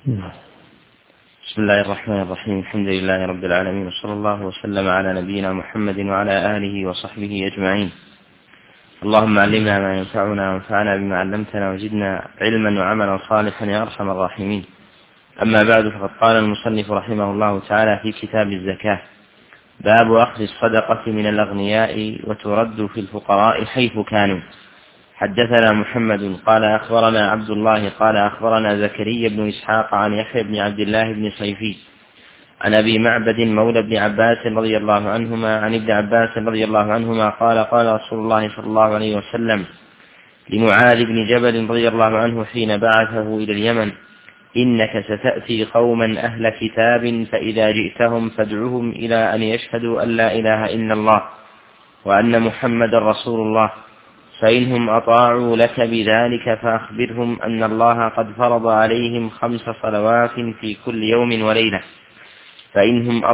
بسم الله الرحمن الرحيم. الحمد لله رب العالمين، وصلى الله وسلم على نبينا محمد وعلى آله وصحبه أجمعين. اللهم علمنا ما ينفعنا وانفعنا بما علمتنا وزدنا علما وعملا صالحا يا أرحم الراحمين. أما بعد، فقد قال المصنف رحمه الله تعالى في كتاب الزكاة: باب أخذ الصدقة من الأغنياء وترد في الفقراء حيث كانوا. حدثنا محمد قال أخبرنا عبد الله قال أخبرنا زكريا بن إسحاق عن يحيى بن عبد الله بن صيفي عن أبي معبد مولى ابن عباس رضي الله عنهما عن ابن عباس رضي الله عنهما قال: قال رسول الله صلى الله عليه وسلم لمعاذ بن جبل رضي الله عنه حين بعثه إلى اليمن: إنك ستأتي قوما أهل كتاب، فإذا جئتهم فادعهم إلى أن يشهدوا أن لا إله إلا الله وأن محمد رسول الله، فإنهم أطاعوا لك بذلك فأخبرهم أن الله قد فرض عليهم 5 صلوات في كل يوم وليلة، فإنهم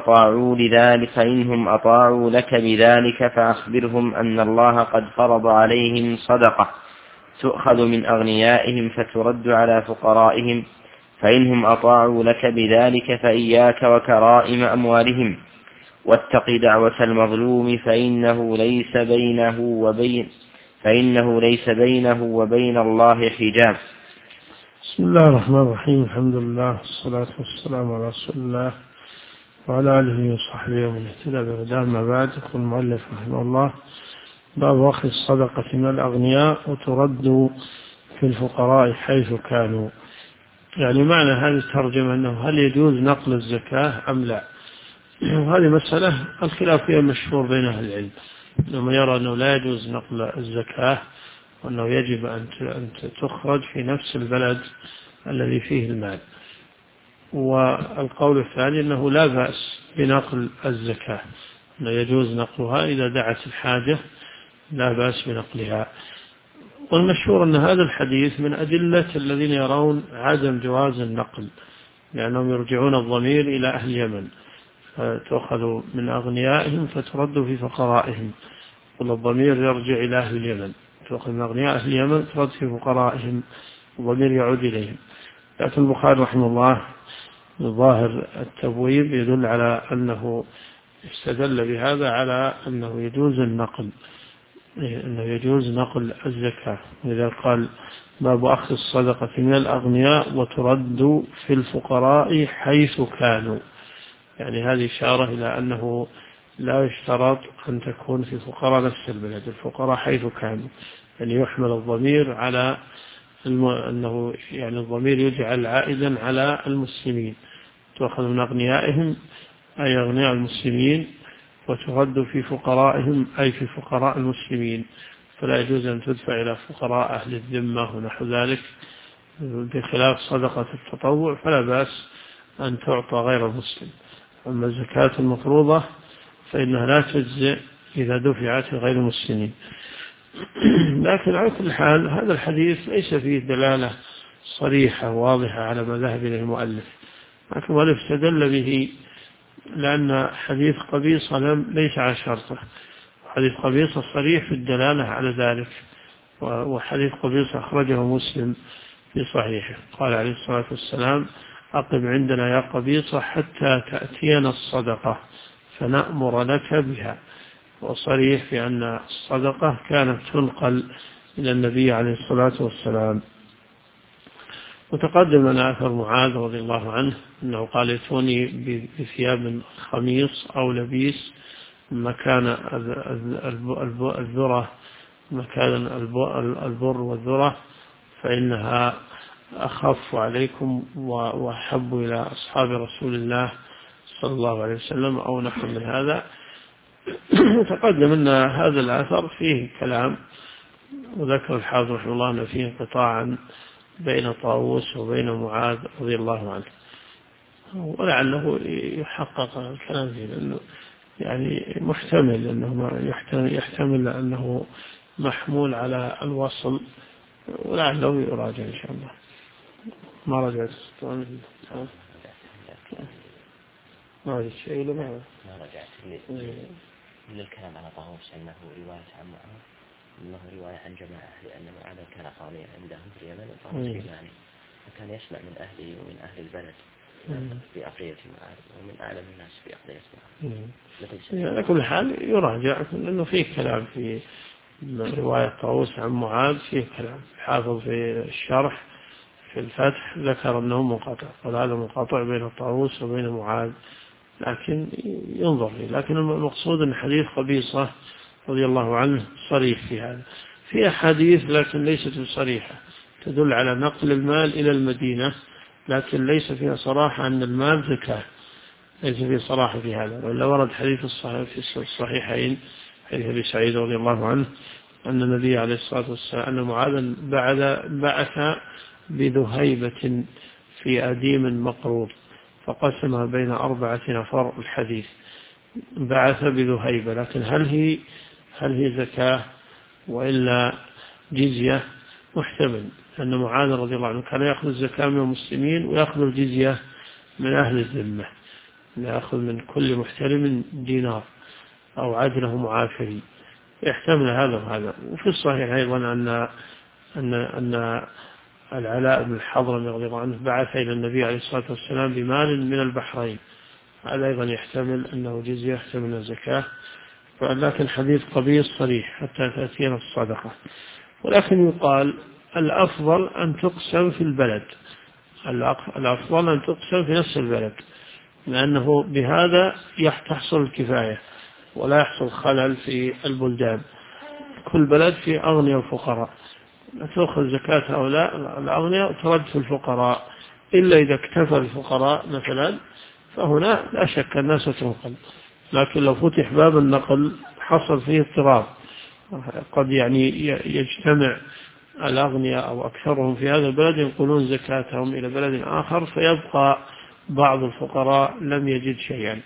أطاعوا لك بذلك فأخبرهم أن الله قد فرض عليهم صدقة تؤخذ من أغنيائهم فترد على فقرائهم، فإنهم أطاعوا لك بذلك فإياك وكرائم أموالهم، واتق دعوة المظلوم فإنه ليس بينه وبين الله حجاب. بسم الله الرحمن الرحيم. الحمد لله والصلاة والسلام على رسول الله وعلى آله وصحبه ومن اهتدى بهداه. ما بعد، يقول المؤلف رحمه الله: باب أخذ الصدقة من الأغنياء وترد في الفقراء حيث كانوا. يعني معنى هذه الترجمة أنه هل يجوز نقل الزكاة أم لا؟ وهذه مسألة الخلاف فيها مشهور بين أهل العلم، إنهم يرى أنه لا يجوز نقل الزكاة، وأنه يجب أن تخرج في نفس البلد الذي فيه المال. والقول الثاني أنه لا بأس بنقل الزكاة، أنه يجوز نقلها إذا دعت الحاجة، لا بأس بنقلها. والمشهور أن هذا الحديث من أدلة الذين يرون عدم جواز النقل، لأنهم يرجعون الضمير إلى أهل اليمن، فتأخذ من أغنيائهم فترد في فقرائهم، والضمير يرجع إلى أهل اليمن، تأخذ من أغنياء أهل اليمن ترد في فقرائهم، والضمير يعود إليهم. لكن البخاري رحمه الله ظاهر التبويب يدل على أنه استدل بهذا على أنه يجوز نقل الزكاة، لذا قال: باب أخذ الصدقة من الأغنياء وترد في الفقراء حيث كانوا. يعني هذه إشارة إلى أنه لا يشترط أن تكون في فقراء نفس البلد، الفقراء حيث كانوا، يعني يحمل الضمير على أنه يعني الضمير يجعل عائدا على المسلمين، تأخذ من أغنيائهم أي أغنياء المسلمين، وترد في فقرائهم أي في فقراء المسلمين، فلا يجوز أن تدفع إلى فقراء أهل الذمة ونحو ذلك، بخلاف صدقة التطوع فلا بأس أن تعطى غير المسلم. أما الزكاة المفروضة فإنها لا تجزئ إذا دفعت لغير المسلمين. لكن على كل حال هذا الحديث ليس فيه دلالة صريحة واضحة على ما ذهب إليه المؤلف، لكن المؤلف استدل به لأن حديث قبيصة ليس على شرطه، حديث قبيصة صريح في الدلالة على ذلك، وحديث قبيصة أخرجه مسلم في صحيحه، قال عليه الصلاة والسلام: أقم عندنا يا قبيصة حتى تأتينا الصدقة فنأمر لك بها. وصريح في أن الصدقة كانت تنقل إلى النبي عليه الصلاة والسلام. وتقدم لنا أثر معاذ رضي الله عنه أنه قال: ائتوني بثياب خميص أو لبيس مكان الذرة، مكان البر والذرة، فإنها أخف عليكم وأحب إلى أصحاب رسول الله صلى الله عليه وسلم، أو نحو من هذا. تقدم أن هذا الأثر فيه كلام، وذكر الحافظ رحمه الله أن فيه انقطاعا بين طاووس وبين معاذ رضي الله عنه، ولعله يحقق الكلام فيه، لأنه يعني محتمل أنه يحتمل أنه محمول على الوصل، ولعله يراجع إن شاء الله. ما رجعت ما رجعت شيء ولا ما رجعت للكلام على طاووس أنه رواية عن معاذ، أنه رواية عن جماعة، لأن معاذ كان قاضيا عندهم في اليمن وطاووس في معنى، كان يسمع من أهله ومن أهل البلد في أقضية معاذ ومن أعلم الناس في أقضية معاذ. على كل حال يراجع، لأنه فيه كلام في رواية طاووس عن معاذ، فيه كلام حافظ في الشرح في الفتح ذكر أنه منقطع، قال هذا منقطع بين طاووس وبين معاذ، لكن ينظر فيه. لكن المقصود أن حديث قبيصة رضي الله عنه صريح في هذا. في أحاديث لكن ليست صريحة تدل على نقل المال إلى المدينة، لكن ليس فيها صراحة أن المال زكاة، ليس فيه صراحة في هذا. ولا ورد حديث في الصحيحين حديث أبي سعيد رضي الله عنه أن النبي عليه الصلاة والسلام أن معاذا بعث بذهيبة في أديم مقروض فقسمها بين 4 نفر. الحديث بعث بذهيبة، لكن هل هي زكاة وإلا جزية؟ محتمل أن معاذ رضي الله عنه كان يأخذ الزكاة من المسلمين ويأخذ الجزية من أهل الذمة، يأخذ من كل محترم دينار أو عدله معافري، يحتمل هذا وهذا. وفي الصحيح أيضا أن العلاء بن الحضرمي رضي الله عنه بعث إلى النبي عليه الصلاة والسلام بمال من البحرين، هذا أيضا يحتمل أنه جزية، يحتمل الزكاة. لكن حديث قبيص صريح حتى تأتينا الصدقة. ولكن يقال الأفضل أن تقسم في البلد، الأفضل أن تقسم في نفس البلد، لأنه بهذا تحصل الكفاية ولا يحصل خلل في البلدان. كل بلد في أغنياء وفقراء، تأخذ زكاة هؤلاء الأغنياء وترد في الفقراء، إلا إذا اكتفى الفقراء مثلا فهنا لا شك الناس تنقل. لكن لو فتح باب النقل حصل فيه اضطراب، قد يجتمع الأغنياء أو أكثرهم في هذا البلد ينقلون زكاتهم إلى بلد آخر، فيبقى بعض الفقراء لم يجد شيئا.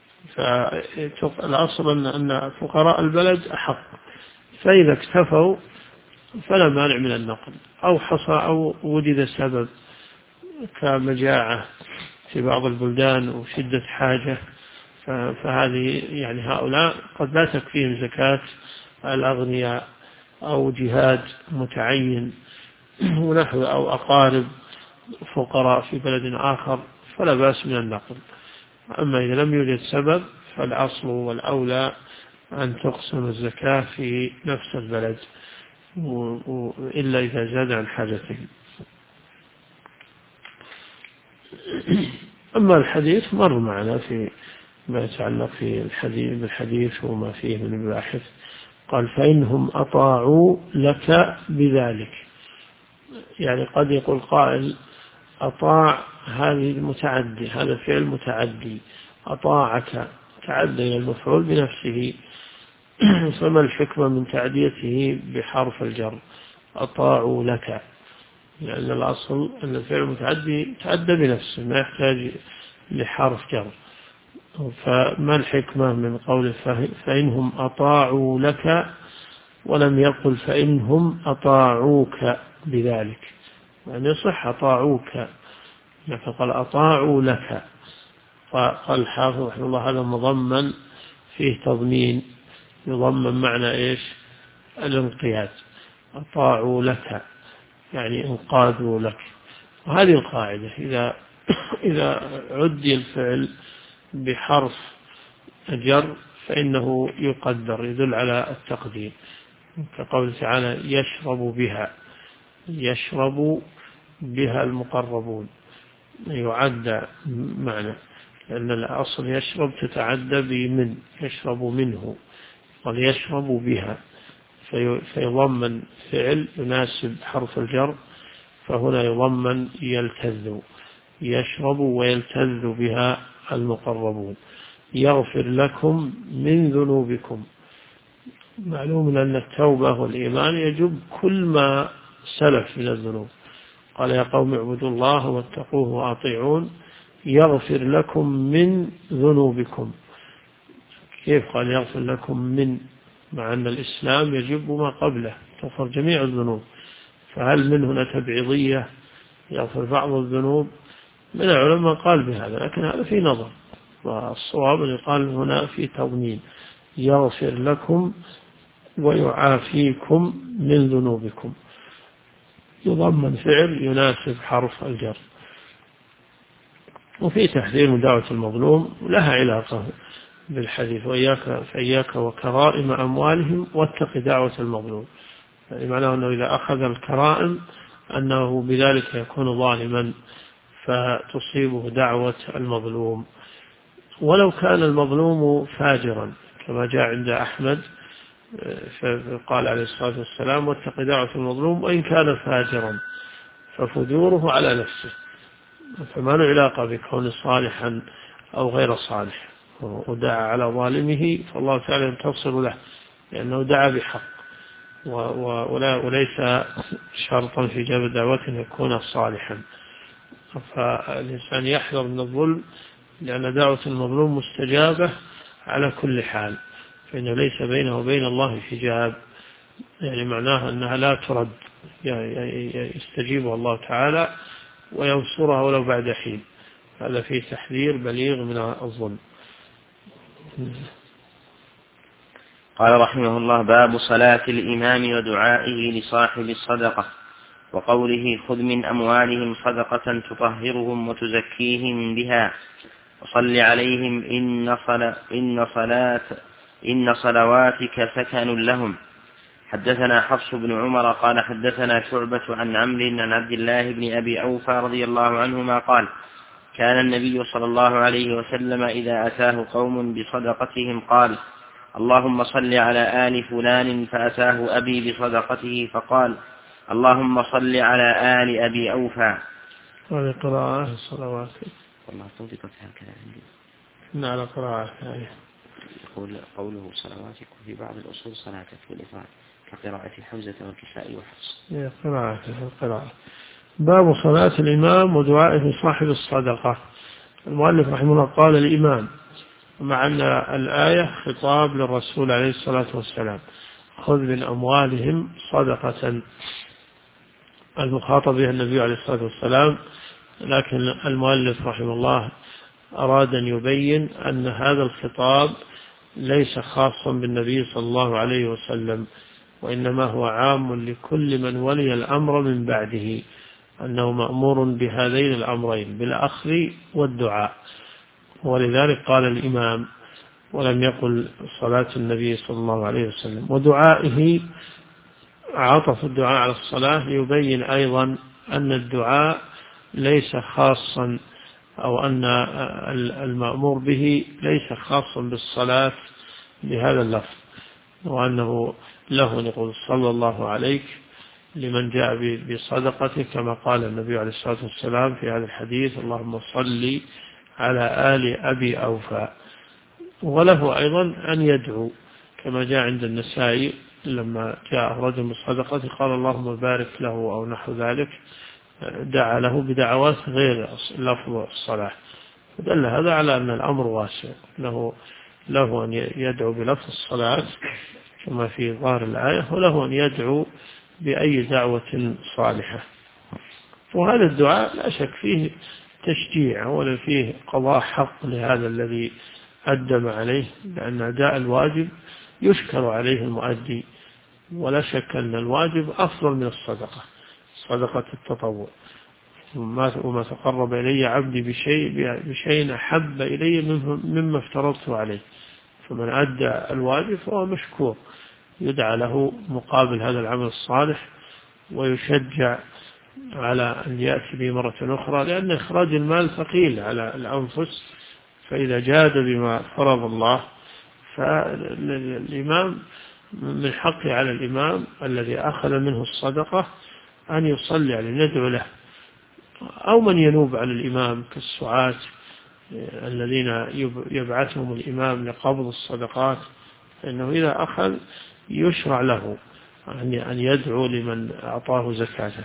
فالأصل أن فقراء البلد أحق، فإذا اكتفوا فلا مانع من النقل، أو حصل أو وجد سبب كمجاعة في بعض البلدان وشدة حاجة، فهذه هؤلاء قد لا تكفيهم زكاة الأغنياء، أو جهاد متعين ونحو، أو أقارب فقراء في بلد آخر، فلا بأس من النقل. أما إذا لم يوجد سبب فالأصل والأولى أن تقسم الزكاة في نفس البلد، إلا إذا زاد عن حاجته. أما الحديث مر معنا في ما يتعلق في بالحديث وما فيه من الباحث. قال فإنهم أطاعوا لك بذلك، قد يقول قائل أطاع هذه المتعدي، هذا فعل متعدي، أطاعك تعدى إلى المفعول بنفسه، فما الحكمة من تعديته بحرف الجر أطاعوا لك؟ لأن الأصل أن الفعل المتعدي تعدى بنفسه ما يحتاج لحرف جر، فما الحكمة من قوله فإنهم أطاعوا لك ولم يقل فإنهم أطاعوك بذلك؟ يصح أطاعوك، لكن قال أطاعوا لك. قال الحافظ رحمه الله هذا مضمن فيه تضمين، يضمن معنى إيش؟ الانقياد. أطاعوا لك انقادوا لك. وهذه القاعدة إذا عدي الفعل بحرف جر فإنه يقدر، يدل على التقدير، كقول تعالى يشرب بها المقربون، يعد معنى، لأن الأصل يشرب تتعدى بمن، يشرب منه، قال يشرب بها، فيضمن فعل يناسب حرف الجر، فهنا يضمن يلتذ، يشرب ويلتذ بها المقربون. يغفر لكم من ذنوبكم، معلوم أن التوبة والإيمان يجب كل ما سلف من الذنوب. قال يا قوم اعبدوا الله واتقوه وأطيعون يغفر لكم من ذنوبكم. كيف قال يغفر لكم من، مع أن الإسلام يجب ما قبله، تغفر جميع الذنوب، فهل من هنا تبعيضية يغفر بعض الذنوب؟ من العلماء قال بهذا، لكن هذا في نظر، والصواب أن يقال هنا في تضمين يغفر لكم ويعافيكم من ذنوبكم. يضمن فعل يناسب حرف الجر. وفي تحذير من دعوة المظلوم لها علاقة بالحديث فإياك وكرائم أموالهم واتق دعوة المظلوم، يعني معناه أنه إذا أخذ الكرائم أنه بذلك يكون ظالما فتصيبه دعوة المظلوم، ولو كان المظلوم فاجرا كما جاء عند أحمد فقال عليه الصلاة والسلام واتق دعوة المظلوم وإن كان فاجرا ففجوره على نفسه، فما له علاقة بكون صالحا أو غير صالح، ودعا على ظالمه فالله تعالى ينتصر له لأنه دعا بحق، وليس شرطا في جلب دعوته أن يكون صالحا. فالإنسان يحذر من الظلم لأن دعوة المظلوم مستجابة على كل حال، فإنه ليس بينه وبين الله حجاب، يعني معناها أنها لا ترد، يعني يستجيبها الله تعالى وينصرها ولو بعد حين. هذا فيه تحذير بليغ من الظلم. قال رحمه الله: باب صلاة الإمام ودعائه لصاحب الصدقة، وقوله: خذ من أموالهم صدقة تطهرهم وتزكيهم بها وصل عليهم إن صلواتك سكن لهم. حدثنا حفص بن عمر قال حدثنا شعبة عن عمرو عن عبد الله بن أبي أوفى رضي الله عنهما قال: كان النبي صلى الله عليه وسلم إذا أتاه قوم بصدقتهم قال: اللهم صل على آل فلان، فأتاه أبي بصدقته فقال: اللهم صل على آل أبي أوفى. هذه قراءة الصلوات والله صوتك هكذا عندي. على قراءة قوله صلواتك في بعض الأصول صلاتك بالإفراد كقراءة حمزة والكسائي وحفص. قراءة. باب صلاة الإمام ودعائه صاحب الصدقة. المؤلف رحمه الله قال الإمام، مع أن الآية خطاب للرسول عليه الصلاة والسلام: خذ من أموالهم صدقة، المخاطب بها النبي عليه الصلاة والسلام، لكن المؤلف رحمه الله أراد أن يبين أن هذا الخطاب ليس خاصا بالنبي صلى الله عليه وسلم، وإنما هو عام لكل من ولي الأمر من بعده، أنه مأمور بهذين الأمرين بالأخذ والدعاء. ولذلك قال الإمام ولم يقل صلاة النبي صلى الله عليه وسلم. ودعائه عطف الدعاء على الصلاة ليبين أيضا أن الدعاء ليس خاصا، أو أن المأمور به ليس خاصا بالصلاة بهذا اللفظ، وأنه له نقول صلى الله عليك لمن جاء بصدقته، كما قال النبي عليه الصلاة والسلام في هذا الحديث: اللهم صل على آل أبي أوفى. وله أيضا أن يدعو كما جاء عند النسائي لما جاء رجل بالصدقة قال اللهم بارك له أو نحو ذلك، دعا له بدعوات غير لفظ الصلاة، فدل هذا على أن الأمر واسع، له أن يدعو بلفظ الصلاة كما في ظاهر الآية، وله أن يدعو بأي دعوة صالحة. وهذا الدعاء لا شك فيه تشجيع ولا فيه قضاء حق لهذا الذي أدم عليه، لأن أداء الواجب يشكر عليه المؤدي، ولا شك أن الواجب أفضل من الصدقة، صدقة التطوع. وما تقرب إلي عبدي بشيء أحب إلي مما افترضته عليه، فمن أدى الواجب فهو مشكور، يدعى له مقابل هذا العمل الصالح ويشجع على أن يأتي به مرة أخرى، لأن إخراج المال ثقيل على الأنفس، فإذا جاد بما فرض الله فالإمام من حقه على الإمام الذي أخذ منه الصدقة أن يصلي عليه، ندعو له، أو من ينوب على الإمام كالسعاة الذين يبعثهم الإمام لقبض الصدقات، فإنه إذا أخذ يشرع له أن يدعو لمن أعطاه زكاته.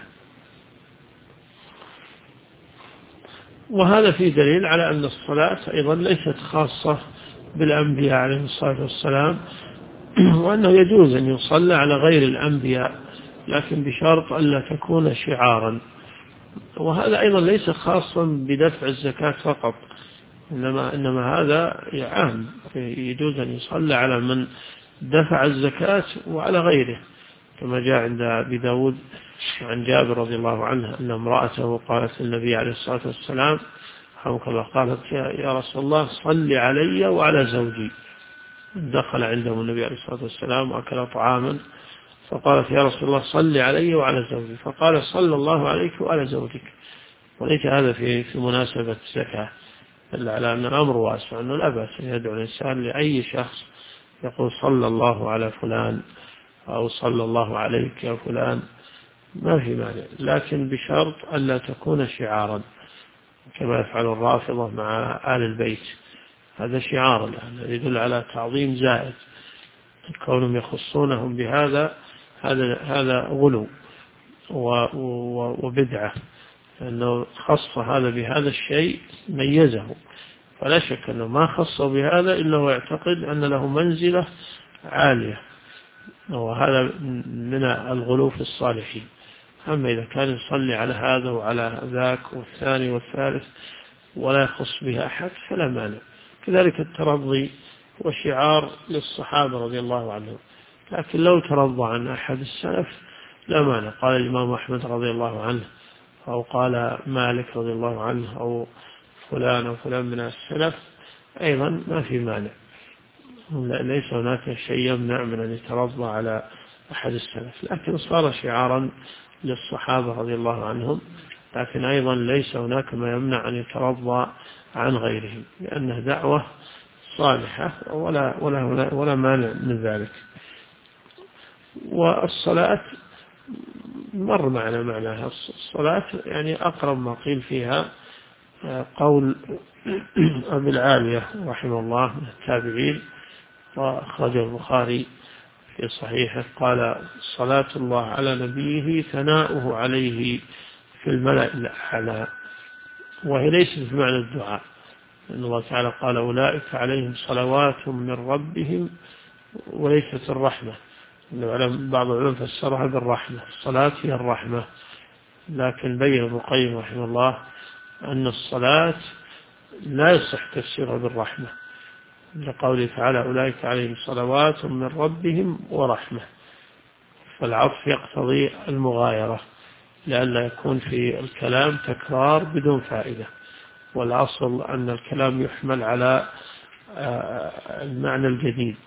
وهذا فيه دليل على أن الصلاة أيضا ليست خاصة بالأنبياء عليه الصلاة والسلام، وأنه يجوز أن يصلى على غير الأنبياء، لكن بشرط ألا تكون شعارا. وهذا أيضا ليس خاصا بدفع الزكاة فقط، إنما هذا عام، يجوز أن يصلى على من دفع الزكاة وعلى غيره، كما جاء عند أبي داود عن جابر رضي الله عنه أن امرأته قالت للنبي عليه الصلاة والسلام قالت يا رسول الله صل علي وعلى زوجي. دخل عندهم النبي عليه الصلاة والسلام وأكل طعاما فقالت يا رسول الله صل علي وعلى زوجي، فقال صلى الله عليك وعلى زوجك. وليس هذا في مناسبة الزكاة، إلا على أن الأمر واسع، أنه لا بأس أن يدعو الإنسان لأي شخص يقول صلى الله على فلان أو صلى الله عليك يا فلان، ما في مانع، لكن بشرط ألا تكون شعارا كما يفعل الرافضة مع آل البيت. هذا شعار الذي يدل على تعظيم زائد، كونهم يخصونهم بهذا هذا غلو وبدعة، أنه خص هذا بهذا الشيء ميزه، فلا شك أنه ما خصه بهذا إلا هو يعتقد أن له منزلة عالية، وهذا من الغلو في الصالحين. أما إذا كان يصلي على هذا وعلى ذاك والثاني والثالث ولا يخص بها أحد فلا مانع. كذلك الترضي وشعار للصحابة رضي الله عنهم، لكن لو ترضى عن أحد السلف لا مانع. قال الإمام أحمد رضي الله عنه، أو قال مالك رضي الله عنه، أو فلان أو فلان من السلف أيضا ما في مانع، ليس هناك شيء يمنع من أن يترضى على أحد السلف، لكن صار شعارا للصحابة رضي الله عنهم. لكن أيضا ليس هناك ما يمنع أن يترضى عن غيرهم، لأنه دعوة صالحة ولا مانع من ذلك. والصلاة مر معنا معناها، الصلاة يعني أقرب ما قيل فيها قول أبي العالية رحمه الله من التابعين، وأخرجه البخاري في صحيحه، قال صلاة الله على نبيه ثناؤه عليه في الملأ الأعلى. وهي ليست بمعنى الدعاء، لأن الله تعالى قال أولئك عليهم صلوات من ربهم وليست الرحمة. بعض العلماء فسرها بالرحمة، الصلاة هي الرحمة، لكن بين ابن القيم رحمه الله أن الصلاة لا يصح تفسيرها بالرحمة، لقوله تعالى أولئك عليهم صلوات من ربهم ورحمة، فالعطف يقتضي المغايرة لئلا يكون في الكلام تكرار بدون فائدة. والأصل أن الكلام يحمل على المعنى الجديد،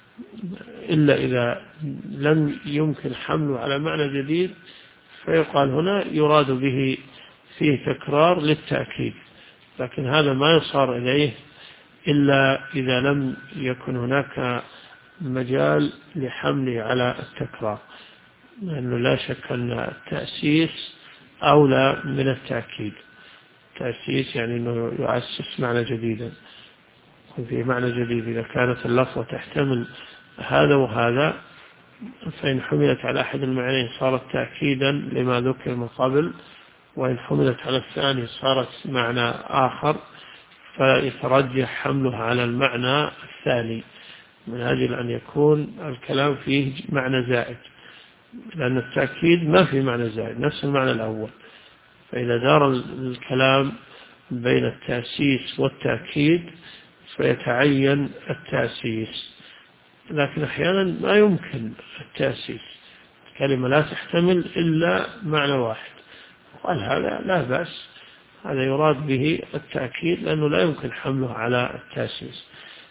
إلا إذا لم يمكن حمله على معنى جديد فيقال هنا يراد به فيه تكرار للتأكيد، لكن هذا ما يصار إليه إلا إذا لم يكن هناك مجال لحمله على التكرار، لأنه لا شك أن التأسيس أولى من التأكيد. التأسيس يعني أنه يؤسس معنى جديدا، وفي معنى جديد إذا كانت اللفظة تحتمل هذا وهذا فإن حملت على أحد المعنيين صارت تأكيدا لما ذكر من قبل، وإن حملت على الثاني صارت معنى آخر، فيترجح حملها على المعنى الثاني من أجل أن يكون الكلام فيه معنى زائد، لأن التأكيد ما في معنى زائد، نفس المعنى الأول. فإذا دار الكلام بين التأسيس والتأكيد فيتعين التأسيس، لكن أحيانا ما يمكن التأسيس، الكلمة لا تحتمل إلا معنى واحد، قال هذا لا بأس، هذا يراد به التأكيد لأنه لا يمكن حمله على التأسيس.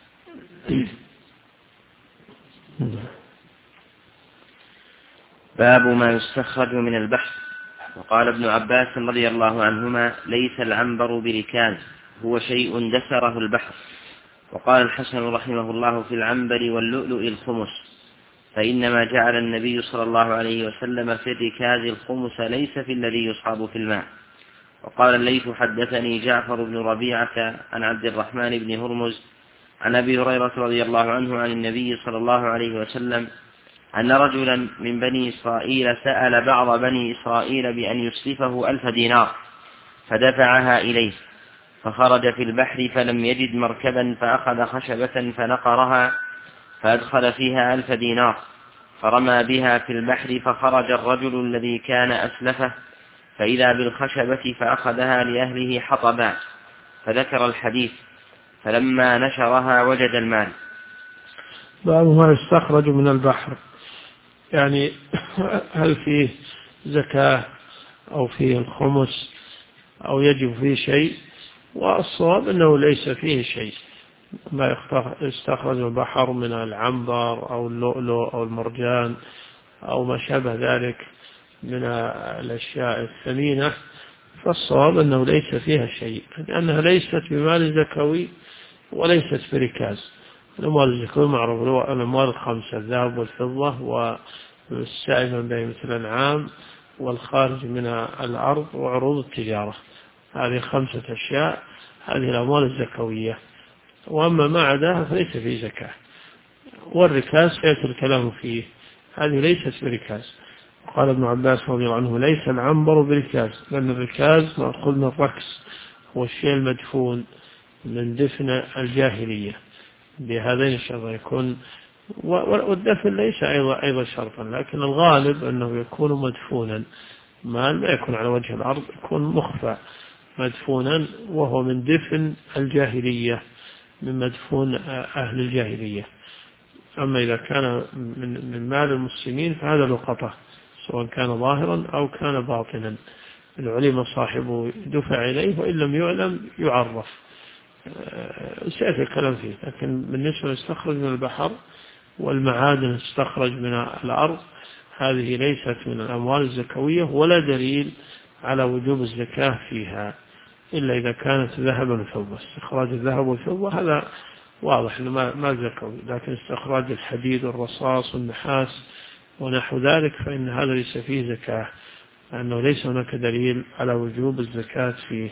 باب ما يستخرج من البحر. وقال ابن عباس رضي الله عنهما ليس العنبر بركاز، هو شيء دسره البحر. وقال الحسن رحمه الله في العنبر واللؤلؤ الخمس، فإنما جعل النبي صلى الله عليه وسلم في الركاز الخمس ليس في الذي يصعب في الماء. وقال الليث حدثني جعفر بن ربيعة عن عبد الرحمن بن هرمز عن أبي هريرة رضي الله عنه عن النبي صلى الله عليه وسلم أن رجلا من بني إسرائيل سأل بعض بني إسرائيل بأن يسلفه 1000 دينار فدفعها إليه، فخرج في البحر فلم يجد مركبا فأخذ خشبة فنقرها فأدخل فيها 1000 دينار فرمى بها في البحر، فخرج الرجل الذي كان أسلفه فإذا بالخشبة فأخذها لأهله حطبا، فذكر الحديث، فلما نشرها وجد المال. باب ما يستخرج من البحر، يعني هل فيه زكاة أو فيه الخمس أو يجب فيه شيء؟ والصواب أنه ليس فيه شيء. ما يستخرج من البحر من العنبر أو اللؤلؤ أو المرجان أو ما شابه ذلك من الأشياء الثمينة، فالصواب أنه ليس فيها شيء، لأنها ليست بمال زكوي وليست بركاز. الأموال الزكوية معروف الأموال الخمسة: الذهب والفضة والسائمة بهيمة الأنعام والخارج من الأرض وعروض التجارة. هذه 5 أشياء، هذه الأموال الزكوية. وأما ما عداها فليس فيه زكاة. والركاز سيأتي الكلام فيه، هذه ليست بركاز. قال ابن عباس رضي الله عنه: ليس العنبر بركاز، لأن الركاز مأخوذ من الركس، هو الشيء المدفون من دفن الجاهلية بهذين الشرطين يكون. والدفن ليس أيضا شرطا، لكن الغالب أنه يكون مدفونا، ما يكون على وجه الأرض، يكون مخفى مدفونا، وهو من دفن الجاهلية، من مدفون أهل الجاهلية. أما إذا كان من مال المسلمين فهذا لقطة، سواء كان ظاهرا أو كان باطنا، إن علم صاحبه دفع إليه، وإن لم يعلم يعرف. سيأتي الكلام فيه. لكن بالنسبة للمستخرج من البحر والمعادن تستخرج من الأرض، هذه ليست من الأموال الزكوية، ولا دليل على وجوب الزكاة فيها إلا إذا كانت ذهبا وفضة. استخراج الذهب والفضة هذا واضح أنه ما زكوي، لكن استخراج الحديد والرصاص والنحاس ونحو ذلك فإن هذا ليس فيه زكاة، لأنه ليس هناك دليل على وجوب الزكاة فيه.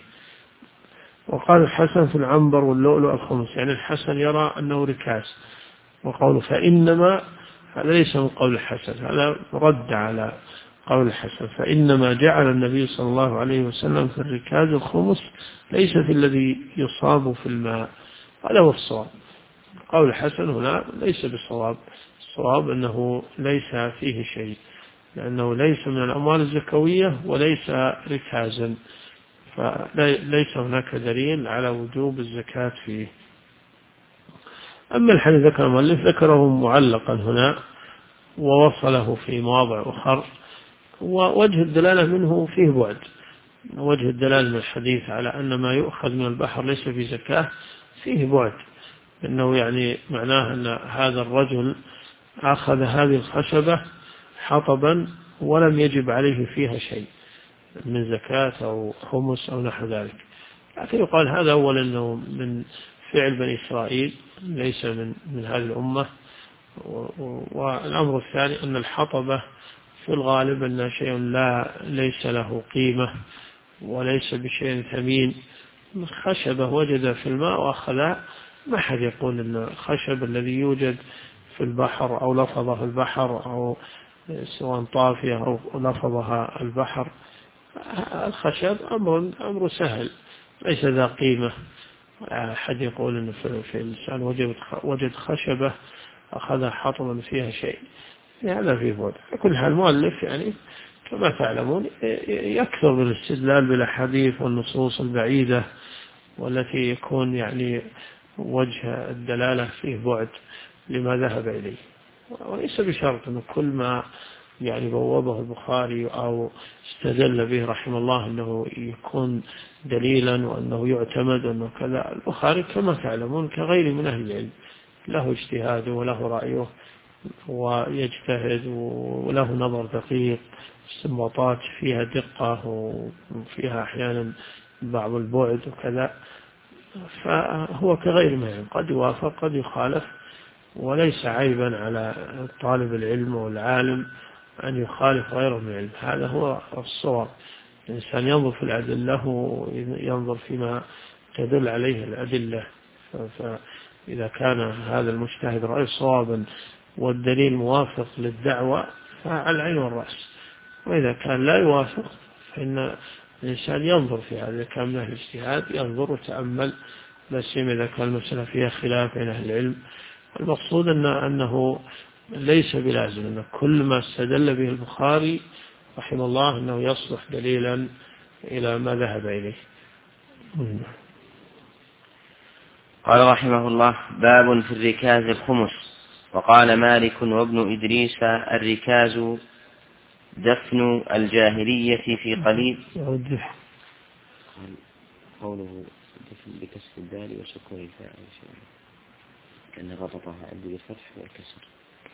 وقال الحسن: في العنبر واللؤلؤ الخمس، يعني الحسن يرى أنه ركاز، وقوله فإنما هذا ليس من قول الحسن، هذا رد على قول الحسن. فإنما جعل النبي صلى الله عليه وسلم في الركاز الخمس، ليس في الذي يصاب في الماء. هذا هو الصواب. قول الحسن هنا ليس بالصواب، الصواب أنه ليس فيه شيء، لأنه ليس من الأموال الزكوية وليس ركازا، فليس هناك دليل على وجوب الزكاة فيه. أما الحديث ذكر المؤلف ذكره معلقا هنا ووصله في مواضع أخر، ووجه الدلالة منه فيه بعد. وجه الدلالة من الحديث على أن ما يؤخذ من البحر ليس في زكاة فيه بعد، إنه يعني معناه أن هذا الرجل أخذ هذه الخشبة حطبا ولم يجب عليه فيها شيء من زكاة أو خمس أو نحو ذلك. لكن يقال هذا أولا أنه من فعل بني إسرائيل، ليس من هذه الأمة. والأمر الثاني أن الحطبة في الغالب أنها شيء ليس له قيمة وليس بشيء ثمين. خشبة وجد في الماء وأخذها، ما حد يقول أن الخشب الذي يوجد في البحر أو لفظه البحر أو سواء طافية أو لفظها البحر، الخشب أمر سهل ليس ذا قيمة. حد يقول أن في الإنسان وجد خشبة أخذها حطما فيها شيء، هذا في بود. كل حال المؤلف يعني كما تعلمون يكثر بالاستدلال بالأحاديث والنصوص البعيدة، والتي يكون يعني وجه الدلالة فيه بعد لما ذهب إليه. وليس بشرط أن كل ما يعني بوابه البخاري أو استدل به رحمه الله أنه يكون دليلا وأنه يعتمد وأنه كذا. البخاري كما تعلمون كغير من أهل العلم، له اجتهاده وله رأيه ويجتهد وله نظر دقيق، استنباطات فيها دقة وفيها أحيانا بعض البعد وكذا. فهو كغير من العلم، قد يوافق قد يخالف، وليس عيبا على طالب العلم والعالم أن يخالف غيره من العلم. هذا هو الصواب. الإنسان ينظر في الأدلة وينظر فيما تدل عليه الأدلة، فإذا كان هذا المجتهد رأي صوابا والدليل موافق للدعوة فعلى العين والرأس، وإذا كان لا يوافق فإن الإنسان ينظر في هذا. إذا كان من أهل الاجتهاد ينظر وتأمل، لا سيما إذا كان المسألة فيها خلاف بين أهل العلم. المقصود أنه ليس بلازم أن كل ما استدل به البخاري رحمه الله أنه يصلح دليلا إلى ما ذهب إليه. قال رحمه الله: باب في الركاز الخمس. وقال مالك وابن إدريس الركاز دفن الجاهلية في قليل. قوله دفن بكسر الدال وسكون الفاء كأن غططها عندي بالفتح والكسر.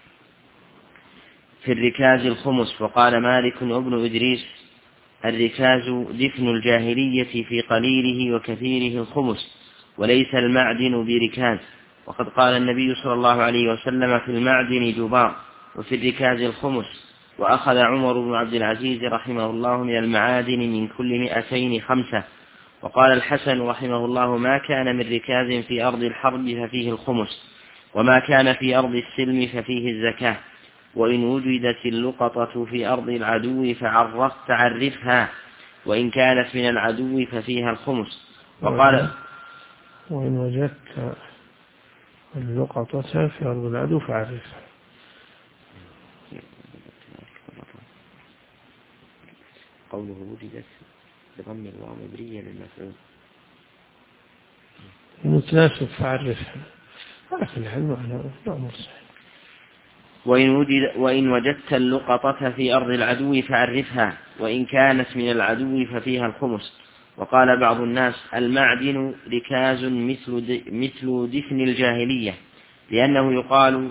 في الركاز الخمس. وقال مالك وابن إدريس الركاز دفن الجاهلية في قليله وكثيره الخمس، وليس المعدن بركاز. وقد قال النبي صلى الله عليه وسلم في المعدن جبار وفي الركاز الخمس. وأخذ عمر بن عبد العزيز رحمه الله من المعادن من كل 200 5. وقال الحسن رحمه الله ما كان من ركاز في أرض الحرب ففيه الخمس، وما كان في أرض السلم ففيه الزكاة. وإن وجدت اللقطة في أرض العدو فعرفها، وإن كانت من العدو ففيها الخمس. وقال وإن وجدت اللقطة في أرض العدو فعرفها. قوله وجدت بضم الواو مبنية للمفعول متناسب فعرفها، لكن المعنى معنى صحيح. وإن وجدت اللقطة في أرض العدو فعرفها، وإن كانت من العدو ففيها الخمس. وقال بعض الناس المعدن ركاز مثل دفن الجاهلية، لأنه يقال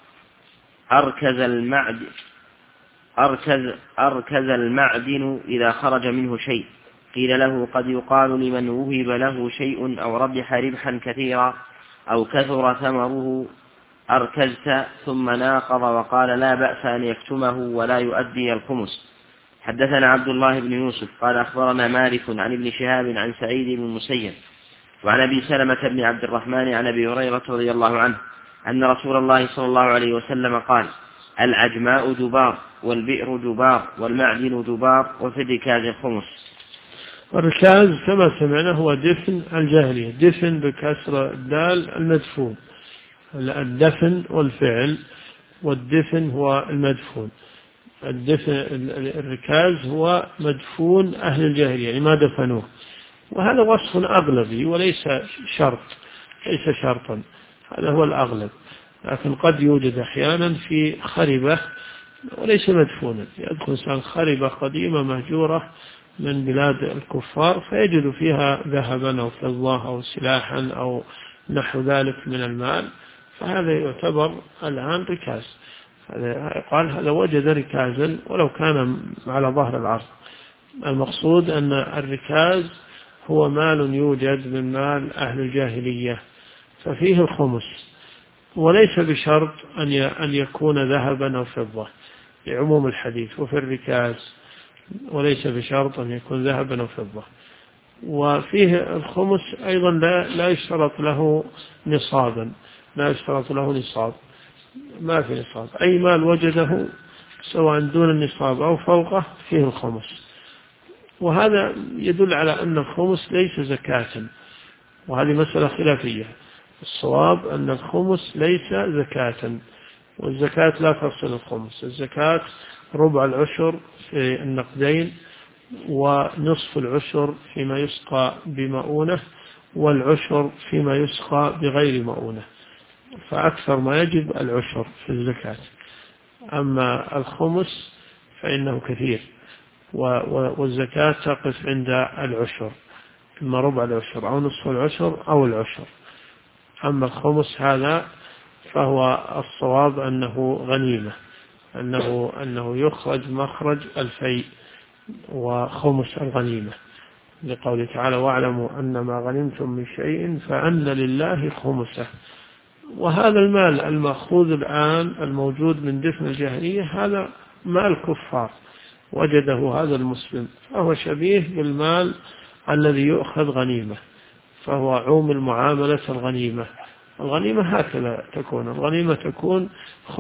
أركز المعدن إذا خرج منه شيء. قيل له قد يقال لمن وهب له شيء أو ربح ربحا كثيرا أو كثر ثمره أركزت، ثم ناقض وقال لا بأس أن يكتمه ولا يؤدي الخمس. حدثنا عبد الله بن يوسف قال أخبرنا مالك عن ابن شهاب عن سعيد بن المسيب وعن أبي سلمة بن عبد الرحمن عن أبي هريرة رضي الله عنه أن رسول الله صلى الله عليه وسلم قال العجماء جبار والبئر جبار والمعدن جبار وفي الركاز الخمس. الركاز كما سمعنا هو دفن الجاهلية، دفن بكسر الدال المدفون، الدفن والفعل، والدفن هو المدفون. الركاز هو مدفون أهل الجاهلية يعني ما دفنوه، وهذا وصف أغلبي وليس شرط، ليس شرطا، هذا هو الأغلب. لكن قد يوجد أحيانا في خربة وليس مدفونا، يدخل إنسان خربة قديمة مهجورة من بلاد الكفار فيجد فيها ذهبا أو فضة أو سلاحا أو نحو ذلك من المال، فهذا يعتبر الآن ركاز. قال هذا وجد ركازا ولو كان على ظهر الأرض. المقصود أن الركاز هو مال يوجد من مال أهل الجاهلية ففيه الخمس، وليس بشرط أن يكون ذهبا أو فضة لعموم الحديث. وفي الركاز وليس بشرط أن يكون ذهبا أو فضة. وفيه الخمس أيضا لا يشترط له نصابا، لا يشترط له نصاب، ما في نصاب، أي مال وجده سواء دون النصاب أو فوقه فيه الخمس. وهذا يدل على أن الخمس ليس زكاة، وهذه مسألة خلافية. الصواب أن الخمس ليس زكاة، والزكاة لا تصل الخمس. الزكاة ربع العشر في النقدين، ونصف العشر فيما يسقى بمؤونة، والعشر فيما يسقى بغير مؤونة، فأكثر ما يجب العشر في الزكاة. أما الخمس فإنه كثير، والزكاة تقف عند العشر، إما ربع العشر أو نصف العشر أو العشر. أما الخمس هذا فهو الصواب أنه غنيمة، أنه يخرج مخرج الفيء وخمس الغنيمة، لقوله تعالى واعلموا أن ما غنمتم من شيء فأن لله خمسه. وهذا المال المأخوذ الآن الموجود من دفن الجاهلية هذا مال كفار وجده هذا المسلم، فهو شبيه بالمال الذي يؤخذ غنيمة، فهو عوم المعاملة الغنيمة. الغنيمة هكذا تكون، الغنيمة تكون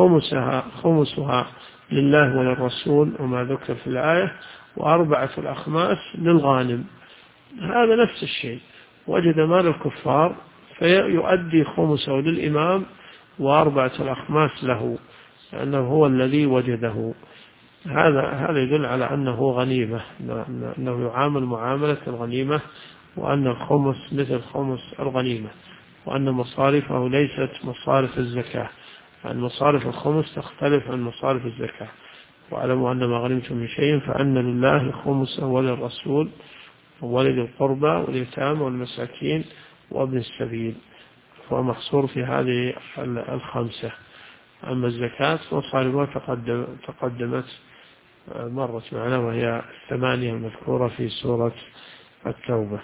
خمسها لله وللرسول وما ذكر في الآية، وأربعة الأخماس للغانم. هذا نفس الشيء، وجد مال الكفار فيؤدي خمسه للإمام وأربعة الأخماس له، لأنه هو الذي وجده. هذا يدل على أنه غنيمة، أنه يعامل معاملة الغنيمة، وأن الخمس مثل خمس الغنيمة، وأن مصارفه ليست مصارف الزكاة، عن مصارف الخمس تختلف عن مصارف الزكاة. واعلموا أن ما غنمتم من شيء فأن لله خمسه وللرسول وولذي القربى واليتامى والمساكين وابن السبيل، هو محصور في هذه الخمسة. أما الزكاة مصارفها تقدمت مرت معنا، وهي 8 المذكورة في سورة التوبة.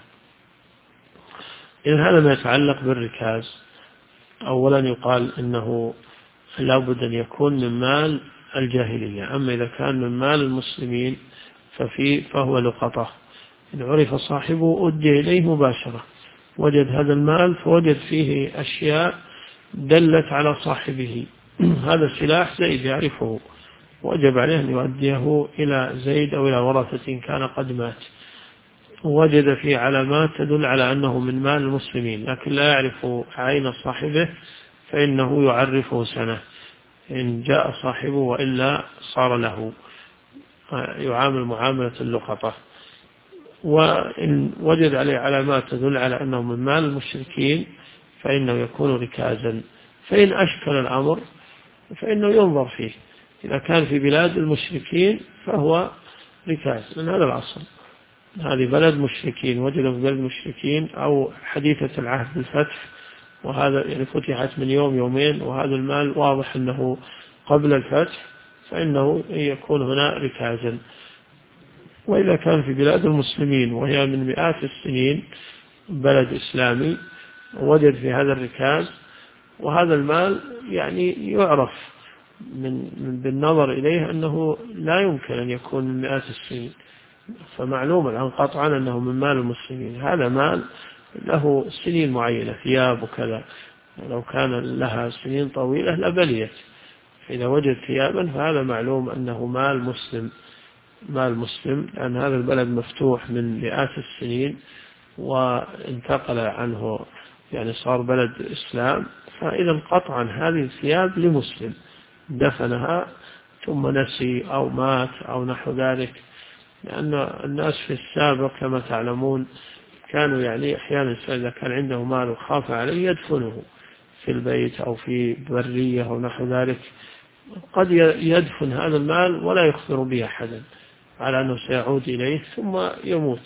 إذن هذا ما يتعلق بالركاز. أولا يقال إنه لابد أن يكون من مال الجاهلية، أما إذا كان من مال المسلمين فهو لقطة، إن عرف صاحبه أدي إليه مباشرة، وجد هذا المال فوجد فيه أشياء دلت على صاحبه، هذا سلاح زيد يعرفه، وجب عليه أن يؤديه إلى زيد أو إلى ورثة كان قد مات، وجد فيه علامات تدل على أنه من مال المسلمين لكن لا يعرف عين صاحبه، فإنه يعرفه سنة إن جاء صاحبه، وإلا صار له، يعامل معاملة اللقطة. وإن وجد عليه علامات تدل على أنه من مال المشركين فإنه يكون ركازا. فإن أشكل الأمر فإنه ينظر فيه، إذا كان في بلاد المشركين فهو ركاز، من هذا الأصل هذه بلد مشركين، وجدوا في بلد مشركين أو حديثة العهد بالفتح، وهذا يعني فتحت من يومين، وهذا المال واضح أنه قبل الفتح، فإنه يكون هنا ركازا. وإذا كان في بلاد المسلمين وهي من مئات السنين بلد إسلامي، وجد في هذا الركاز، وهذا المال يعني يعرف بالنظر إليه أنه لا يمكن أن يكون من مئات السنين، فمعلوم الآن قطعا أنه من مال المسلمين، هذا مال له سنين معينة، ثياب وكذا، لو كان لها سنين طويلة لبليت، إذا وجد ثيابا فهذا معلوم أنه مال مسلم، لأن هذا البلد مفتوح من مئات السنين وانتقل عنه، يعني صار بلد إسلام، فإذا قطعا هذه الثياب لمسلم دفنها ثم نسي أو مات أو نحو ذلك، لأن الناس في السابق كما تعلمون كانوا يعني أحيانا إذا كان عنده مال وخاف عليه يدفنه في البيت أو في برية أو نحو ذلك، قد يدفن هذا المال ولا يخبر به أحدا على أنه سيعود إليه ثم يموت،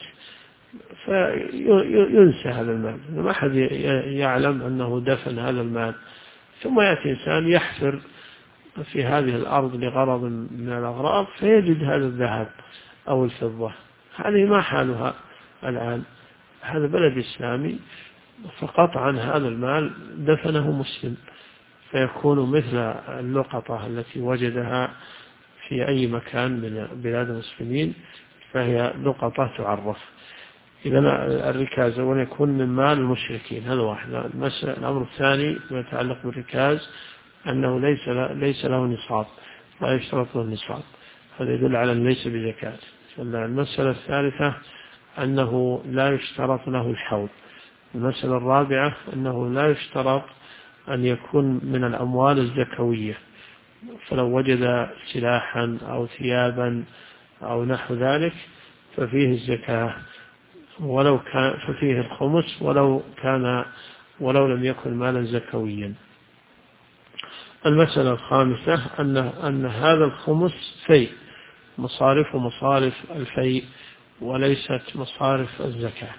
فينسى هذا المال، ما أحد يعلم أنه دفن هذا المال، ثم يأتي إنسان يحفر في هذه الأرض لغرض من الأغراض فيجد هذا الذهب أو الفضة، هذه ما حالها الآن، هذا بلد إسلامي، فقطعا هذا المال دفنه مسلم، فيكون مثل اللقطة التي وجدها في أي مكان من بلاد المسلمين، فهي لقطة تعرف. إذن الركاز أولا يكون من مال المشركين، هذا واحد. الأمر الثاني ما يتعلق بالركاز أنه ليس له نصاب، لا يشترط له النصاب، هذا يدل على أنه ليس بزكاة. المسألة الثالثة أنه لا يشترط له الحول. المسألة الرابعة أنه لا يشترط أن يكون من الأموال الزكوية، فلو وجد سلاحا أو ثيابا أو نحو ذلك ففيه الزكاة، ولو كان ففيه الخمس ولو لم يكن مالا زكويا. المسألة الخامسة أن هذا الخمس فيء، مصارف الفيء وليست مصارف الزكاة.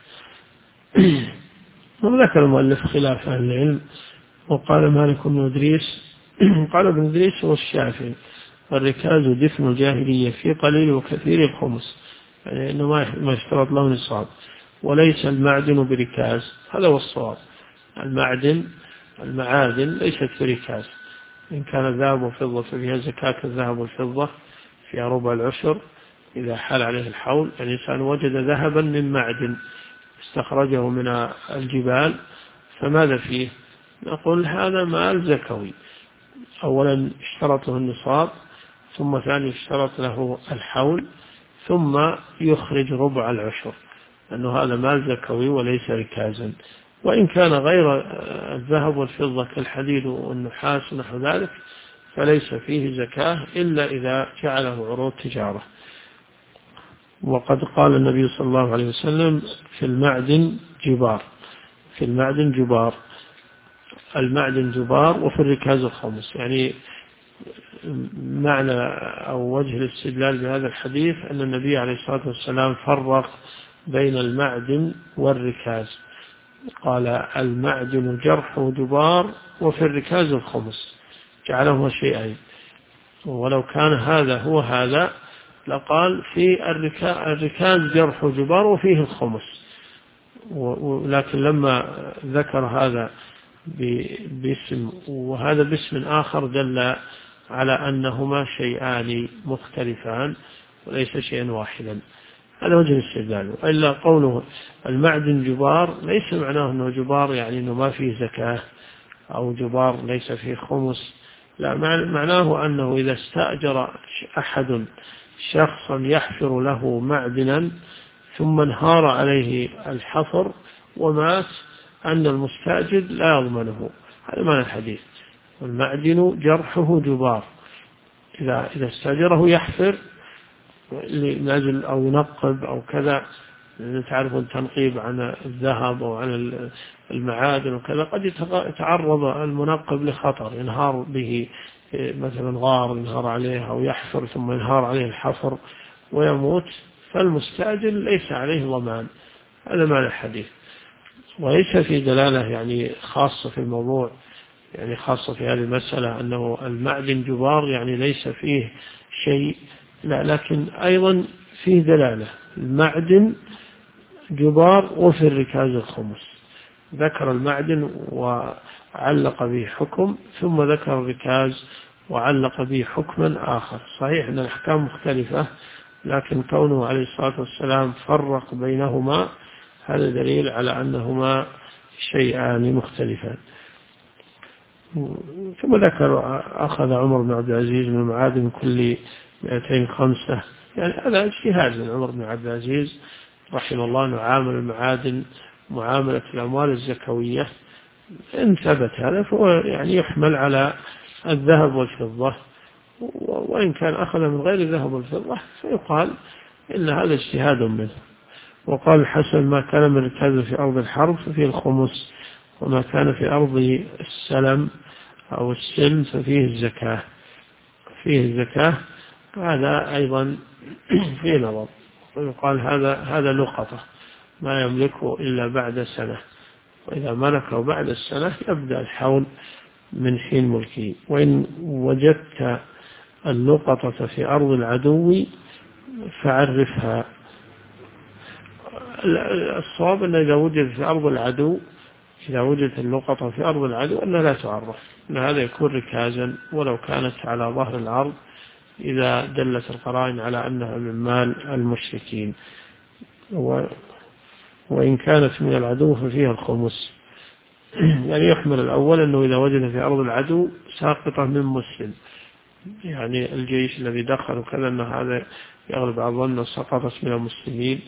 وذكر المؤلف خلاف أهل العلم، وقال مالك بن إدريس قال ابن إدريس والشافعي الركاز دفن الجاهلية في قليل وكثير الخمس، يعني إنه ما يشترط له نصاب، وليس المعدن بركاز، هذا هو الصواب. المعادن ليست بركاز، إن كان الذهب وفضة ففيها زكاة الذهب والفضة، فيها ربع العشر إذا حال عليه الحول، يعني الإنسان وجد ذهبا من معدن استخرجه من الجبال، فماذا فيه؟ نقول هذا مال زكوي، أولا اشترط له النصاب، ثم ثاني اشترط له الحول، ثم يخرج ربع العشر، لأنه هذا مال زكوي وليس ركازا. وإن كان غير الذهب والفضة كالحديد والنحاس ونحو ذلك فليس فيه زكاة إلا إذا جعله عروض تجارة. وقد قال النبي صلى الله عليه وسلم في المعدن جبار، المعدن جبار وفي الركاز الخمس. يعني معنى أو وجه الاستدلال بهذا الحديث أن النبي عليه الصلاة والسلام فرق بين المعدن والركاز، قال المعدن جرحه جبار وفي الركاز الخمس، جعلهما شيئين. ولو كان هذا هو هذا لقال في الركاز جرحه جبار وفيه الخمس، ولكن لما ذكر هذا باسم وهذا باسم آخر دل على أنهما شيئان مختلفان وليس شيئا واحدا. هذا وجه الاستدلال. وإلا قوله المعدن جبار ليس معناه أنه جبار يعني أنه ما فيه زكاة أو جبار ليس فيه خمس، لا، معناه أنه إذا استأجر أحد شخصا يحفر له معدنا ثم انهار عليه الحفر ومات أن المستأجر لا يضمنه. هذا معنى الحديث. والمعدن جرحه جبار، إذا استأجره يحفر لأجل أو ينقب أو كذا، تعرف التنقيب عن الذهب أو عن المعادن وكذا، قد يتعرض المنقب لخطر ينهار به، مثلا غار ينهار عليه أو يحفر ثم ينهار عليه الحفر ويموت، فالمستأجر ليس عليه ضمان. هذا معنى الحديث. وليس في دلالة يعني خاصة في الموضوع، يعني خاصة في هذه المسألة أنه المعدن جبار يعني ليس فيه شيء، لا، لكن أيضا فيه دلالة المعدن جبار وفي الركاز الخمس. ذكر المعدن وعلق به حكم، ثم ذكر الركاز وعلق به حكما آخر. صحيح أن الأحكام مختلفة، لكن كونه عليه الصلاة والسلام فرق بينهما هذا دليل على أنهما شيئان مختلفان. ثم ذكر أخذ عمر بن عبد العزيز من المعادن كل 200 خمسة، يعني هذا اجتهاد من عمر بن عبد العزيز رحمه الله أنه عامل المعادن معاملة الأموال الزكوية. إن ثبت هذا فهو يعني يحمل على الذهب والفضة، وإن كان أخذ من غير الذهب والفضة فيقال إن هذا اجتهاد منه. وقال الحسن ما كان من ركاز في أرض الحرب ففيه الخمس، وما كان في أرض السلم أو السلم ففيه الزكاة. فيه الزكاة، هذا أيضا فيه نظر. ويقال هذا لقطة ما يملكه إلا بعد سنة، وإذا ملكه بعد السنة يبدأ الحول من حين ملكه. وإن وجدت اللقطة في أرض العدو فعرفها. الصواب أن إذا وجد في أرض العدو، إذا وجدت اللقطة في أرض العدو أنها لا تعرف، أن هذا يكون ركازا ولو كانت على ظهر الأرض، إذا دلت القرائن على أنها من مال المشركين. وإن كانت من العدو ففيها الخمس. يعني يحمل الأول أنه إذا وجد في أرض العدو ساقطة من مسلم، يعني الجيش الذي دخل وكذا، أن هذا يغلب على الظن سقطت من المسلمين.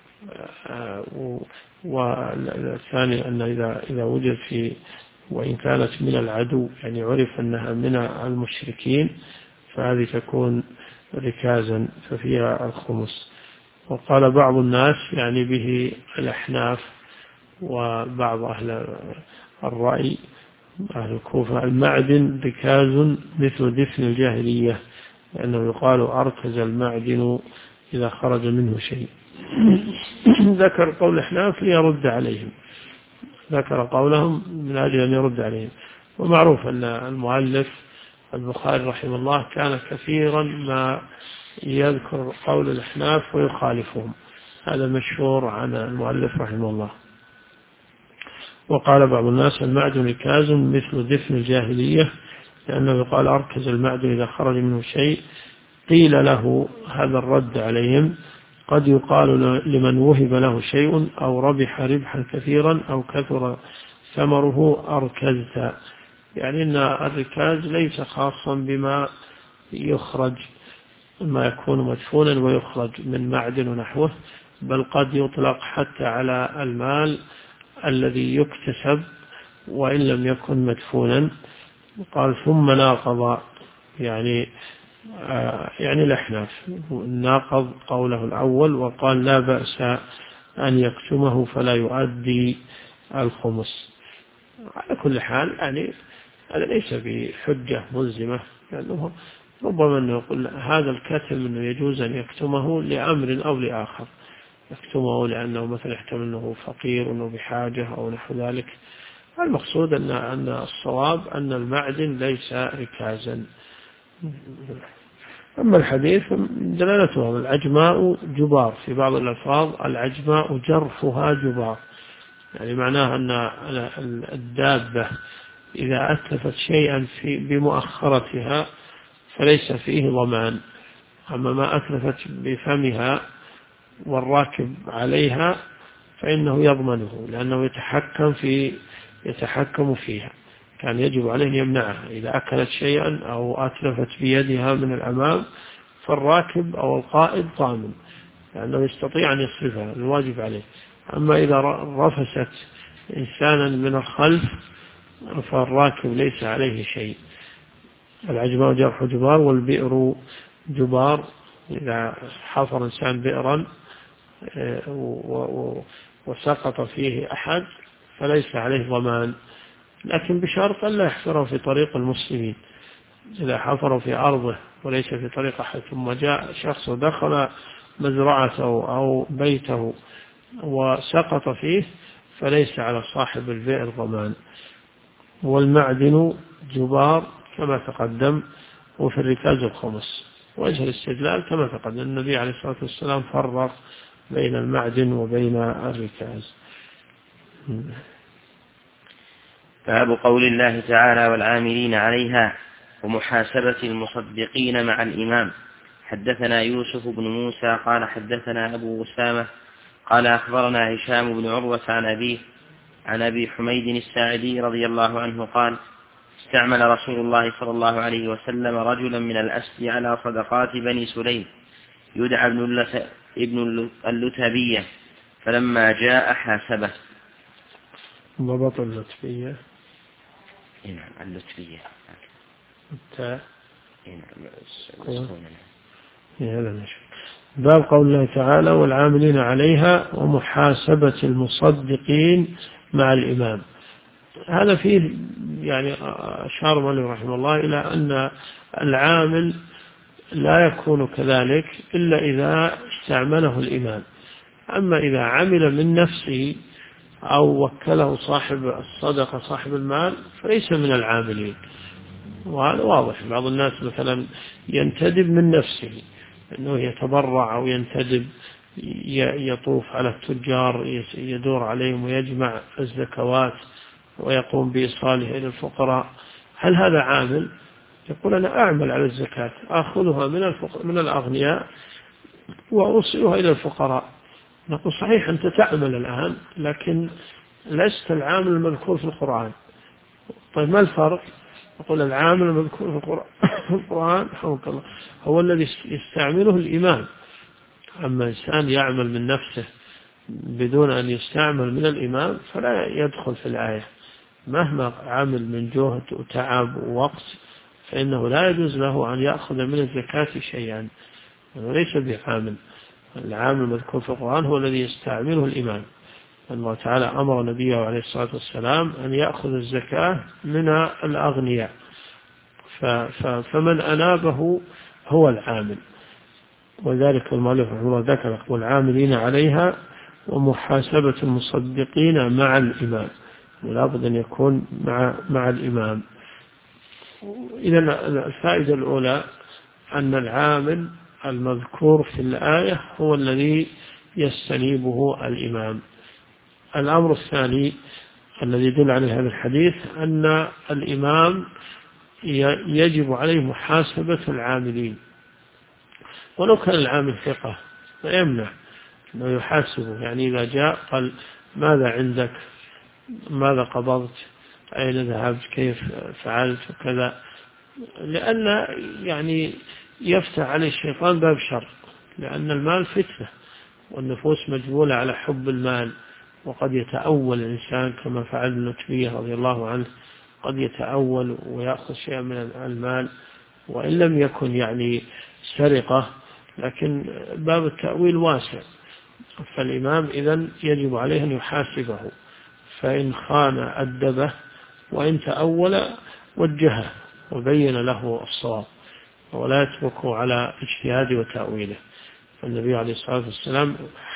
والثاني أن إذا وجد في وإن كانت من العدو يعني عرف أنها من المشركين فهذه تكون ركازا ففيها الخمس. وقال بعض الناس يعني به الأحناف وبعض أهل الرأي أهل الكوفة المعدن ركاز مثل دفن الجاهلية، لأنه يقال أركز المعدن إذا خرج منه شيء. ذكر قول الأحناف ليرد عليهم، ذكر قولهم من أجل أن يرد عليهم. ومعروف أن المؤلف البخاري رحمه الله كان كثيرا ما يذكر قول الأحناف ويخالفهم، هذا مشهور عن المؤلف رحمه الله. وقال بعض الناس المعدن ركاز مثل دفن الجاهلية، لأنه يقال أركز المعدن إذا خرج منه شيء. قيل له هذا الرد عليهم قد يقال لمن وهب له شيء أو ربح ربحا كثيرا أو كثر ثمره أركزت، يعني أن الركاز ليس خاصا بما يخرج، ما يكون مدفونا ويخرج من معدن ونحوه، بل قد يطلق حتى على المال الذي يكتسب وإن لم يكن مدفونا. قال ثم ناقض يعني الأحناف ناقض قوله الأول وقال لا بأس أن يكتمه فلا يؤدي الخمس. على كل حال يعني هذا ليس بحجة ملزمة، لأنه ربما أنه يقول هذا الكتم أنه يجوز أن يكتمه لأمر أو لآخر، يكتمه لأنه مثلا يحتمل أنه فقير أنه بحاجة أو نحو ذلك. المقصود أن الصواب أن المعدن ليس ركازا. أما الحديث دلالته العجماء جبار، في بعض الألفاظ العجماء جرفها جبار، يعني معناه أن الدابة إذا أتلفت شيئا بمؤخرتها فليس فيه ضمان، أما ما أتلفت بفمها والراكب عليها فإنه يضمنه، لأنه يتحكم فيها، كان يجب عليه أن يمنعها. إذا أكلت شيئا أو أتلفت بيدها من الأمام فالراكب أو القائد ضامن، لأنه يستطيع أن يصرفها، الواجب عليه. أما إذا رفست إنسانا من الخلف فالراكب ليس عليه شيء. العجماء جرح جبار، والبئر جبار، إذا حفر إنسان بئرا وسقط فيه أحد فليس عليه ضمان، لكن بشرط أن لا يحفره في طريق المسلمين. إذا حفره في أرضه وليس في طريق أحد ثم جاء شخص ودخل مزرعته أو بيته وسقط فيه فليس على صاحب البئر ضمان. والمعدن جبار كما تقدم، وفي الركاز الخمس. وجه الاستدلال كما تقدم، النبي عليه الصلاة والسلام فرق بين المعدن وبين الركاز. باب قول الله تعالى والعاملين عليها ومحاسبة المصدقين مع الإمام. حدثنا يوسف بن موسى قال حدثنا أبو أسامة قال أخبرنا هشام بن عروة عن أبيه عن أبي حميد الساعدي رضي الله عنه قال استعمل رسول الله صلى الله عليه وسلم رجلا من الأسد على صدقات بني سليم يدعى ابن اللتبية، فلما جاء حاسبه. ضبط اللتبية، اللتبية باب قول الله تعالى والعاملين عليها ومحاسبة المصدقين مع الإمام. هذا فيه يعني أشار مالك رحمه الله إلى أن العامل لا يكون كذلك إلا إذا استعمله الإمام. أما إذا عمل من نفسه أو وكله صاحب الصدقة صاحب المال فليس من العاملين. وهذا واضح، بعض الناس مثلا ينتدب من نفسه أنه يتبرع أو ينتدب، يطوف على التجار يدور عليهم ويجمع الزكوات ويقوم بإيصالها إلى الفقراء. هل هذا عامل؟ يقول أنا أعمل على الزكاة، أخذها من الأغنياء وأوصلها إلى الفقراء. نقول صحيح أنت تعمل الآن لكن لست العامل المذكور في القرآن. طيب ما الفرق؟ يقول العامل المذكور في القرآن حفظك الله هو الذي يستعمله الإمام. أما إنسان يعمل من نفسه بدون أن يستعمل من الإمام فلا يدخل في الآية، مهما عمل من جهد وتعب ووقت فإنه لا يجوز له أن يأخذ من الزكاة شيئا، وليس بعامل. العامل المذكور في القرآن هو الذي يستعمله الإمام. الله تعالى أمر نبيه عليه الصلاة والسلام أن يأخذ الزكاة من الأغنياء، فمن أنابه هو العامل. وذلك المؤلف رحمه الله ذكر والعاملين عليها ومحاسبة المصدقين مع الإمام، ولا بد أن يكون مع الإمام. إذا الفائدة الأولى أن العامل المذكور في الآية هو الذي يستنيبه الإمام. الأمر الثاني الذي يدل عليه هذا الحديث أن الإمام يجب عليه محاسبة العاملين، ولو كان العامل ثقة فيمنع أنه يحاسبه. يعني إذا جاء قال ماذا عندك، ماذا قبضت، أين ذهبت، كيف فعلت وكذا، لأن يعني يفتح عليه الشيطان باب شر، لأن المال فتنة والنفوس مجبولة على حب المال. وقد يتأول الإنسان كما فعل ابن اللتبية رضي الله عنه، قد يتأول ويأخذ شيئا من المال وإن لم يكن يعني سرقة، لكن باب التأويل واسع. فالإمام إذن يجب عليه أن يحاسبه، فإن خان أدبه وإن تأول وجهه وبين له الصواب، ولا يتركه على اجتهاده وتأويله. فالنبي عليه الصلاة والسلام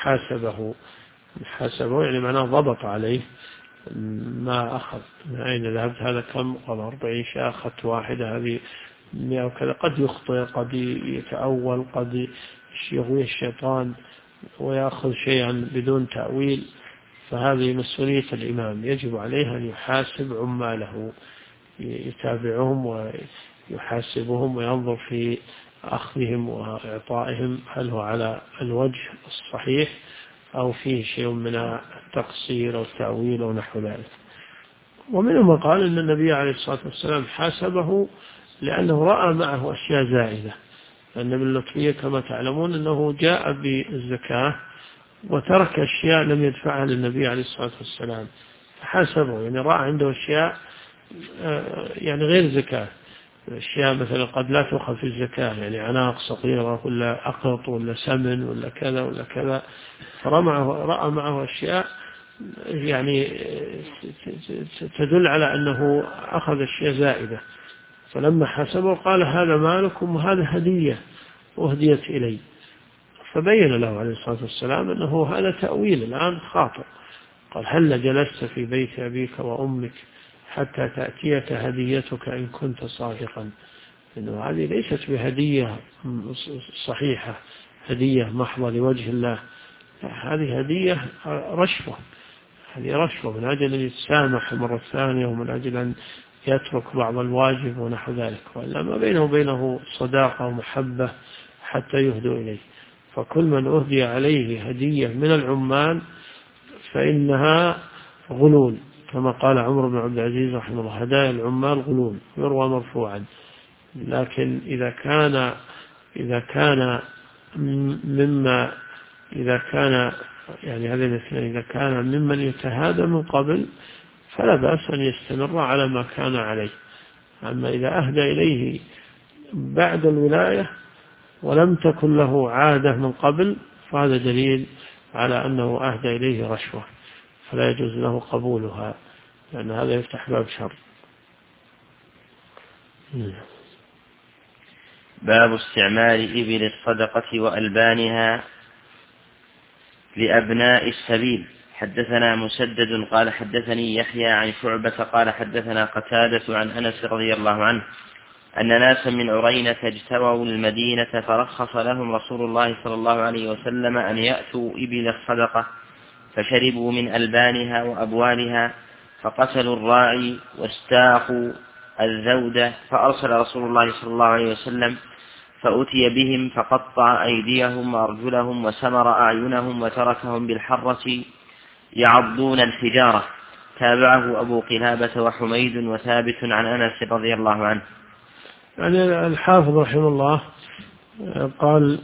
حاسبه يعني معناه ضبط عليه ما أخذ، من أين ذهبت، هذا كم، قال 40 شاة، أخذت واحدة، هذه 100 وكذا. قد يخطئ، قد يتأول، قد يغوي الشيطان ويأخذ شيئا بدون تأويل. فهذه مسؤولية الإمام، يجب عليه أن يحاسب عماله، يتابعهم ويحاسبهم وينظر في أخذهم وإعطائهم هل هو على الوجه الصحيح أو فيه شيء من التقصير أو التأويل أو نحو ذلك. ومنهم من قال أن النبي عليه الصلاة والسلام حاسبه لأنه رأى معه أشياء زائدة. النبي اللطفية كما تعلمون أنه جاء بالزكاة وترك أشياء لم يدفعها للنبي عليه الصلاة والسلام، فحاسبه، يعني رأى عنده أشياء يعني غير زكاة، أشياء مثلا قد لا تؤخذ في الزكاة، يعني عناق صغيرة ولا أقط ولا سمن ولا كذا ولا كذا، فرأى معه أشياء يعني تدل على أنه أخذ أشياء زائدة. فلما حسبه قال هذا مالكم وهذا هدية وهديت إلي. فبين له عليه الصلاة والسلام أنه هذا تأويل الآن خاطئ. قال هل جلست في بيت أبيك وأمك حتى تأتيك هديتك إن كنت صادقا؟ إنه هذه ليست بهدية صحيحة، هدية محضة لوجه الله، هذه هدية رشوة، هذه رشوة من أجل أن يتسامح مرة ثانية ومن أجل أن يترك بعض الواجب ونحو ذلك، وإلا ما بينه وبينه صداقة ومحبة حتى يهدوا إليه. فكل من أهدي عليه هدية من العمال فإنها غلول، كما قال عمر بن عبد العزيز رحمه الله هدايا العمال غلول، يروى مرفوعا. لكن إذا كان يعني هذه الاثنين، إذا كان ممن يتهادى من قبل فلا بأس أن يستمر على ما كان عليه. أما إذا أهدى إليه بعد الولاية ولم تكن له عادة من قبل فهذا دليل على أنه أهدى إليه رشوة، فلا يجوز له قبولها، لأن هذا يفتح باب شر. باب استعمال إبل الصدقة وألبانها لأبناء السبيل. حدثنا مسدد قال حدثني يحيى عن شعبة قال حدثنا قتادة عن أنس رضي الله عنه أن ناسا من عرينة اجتروا المدينة فرخص لهم رسول الله صلى الله عليه وسلم أن يأتوا إبل الصدقة، فشربوا من ألبانها وأبوالها، فقتلوا الراعي واستاقوا الذودة، فأرسل رسول الله صلى الله عليه وسلم فأتي بهم فقطع أيديهم وأرجلهم وسمر أعينهم وتركهم بالحرة يعضون الحجارة. تابعه أبو قلابة وحميد وثابت عن أنس رضي الله عنه. يعني الحافظ رحمه الله قال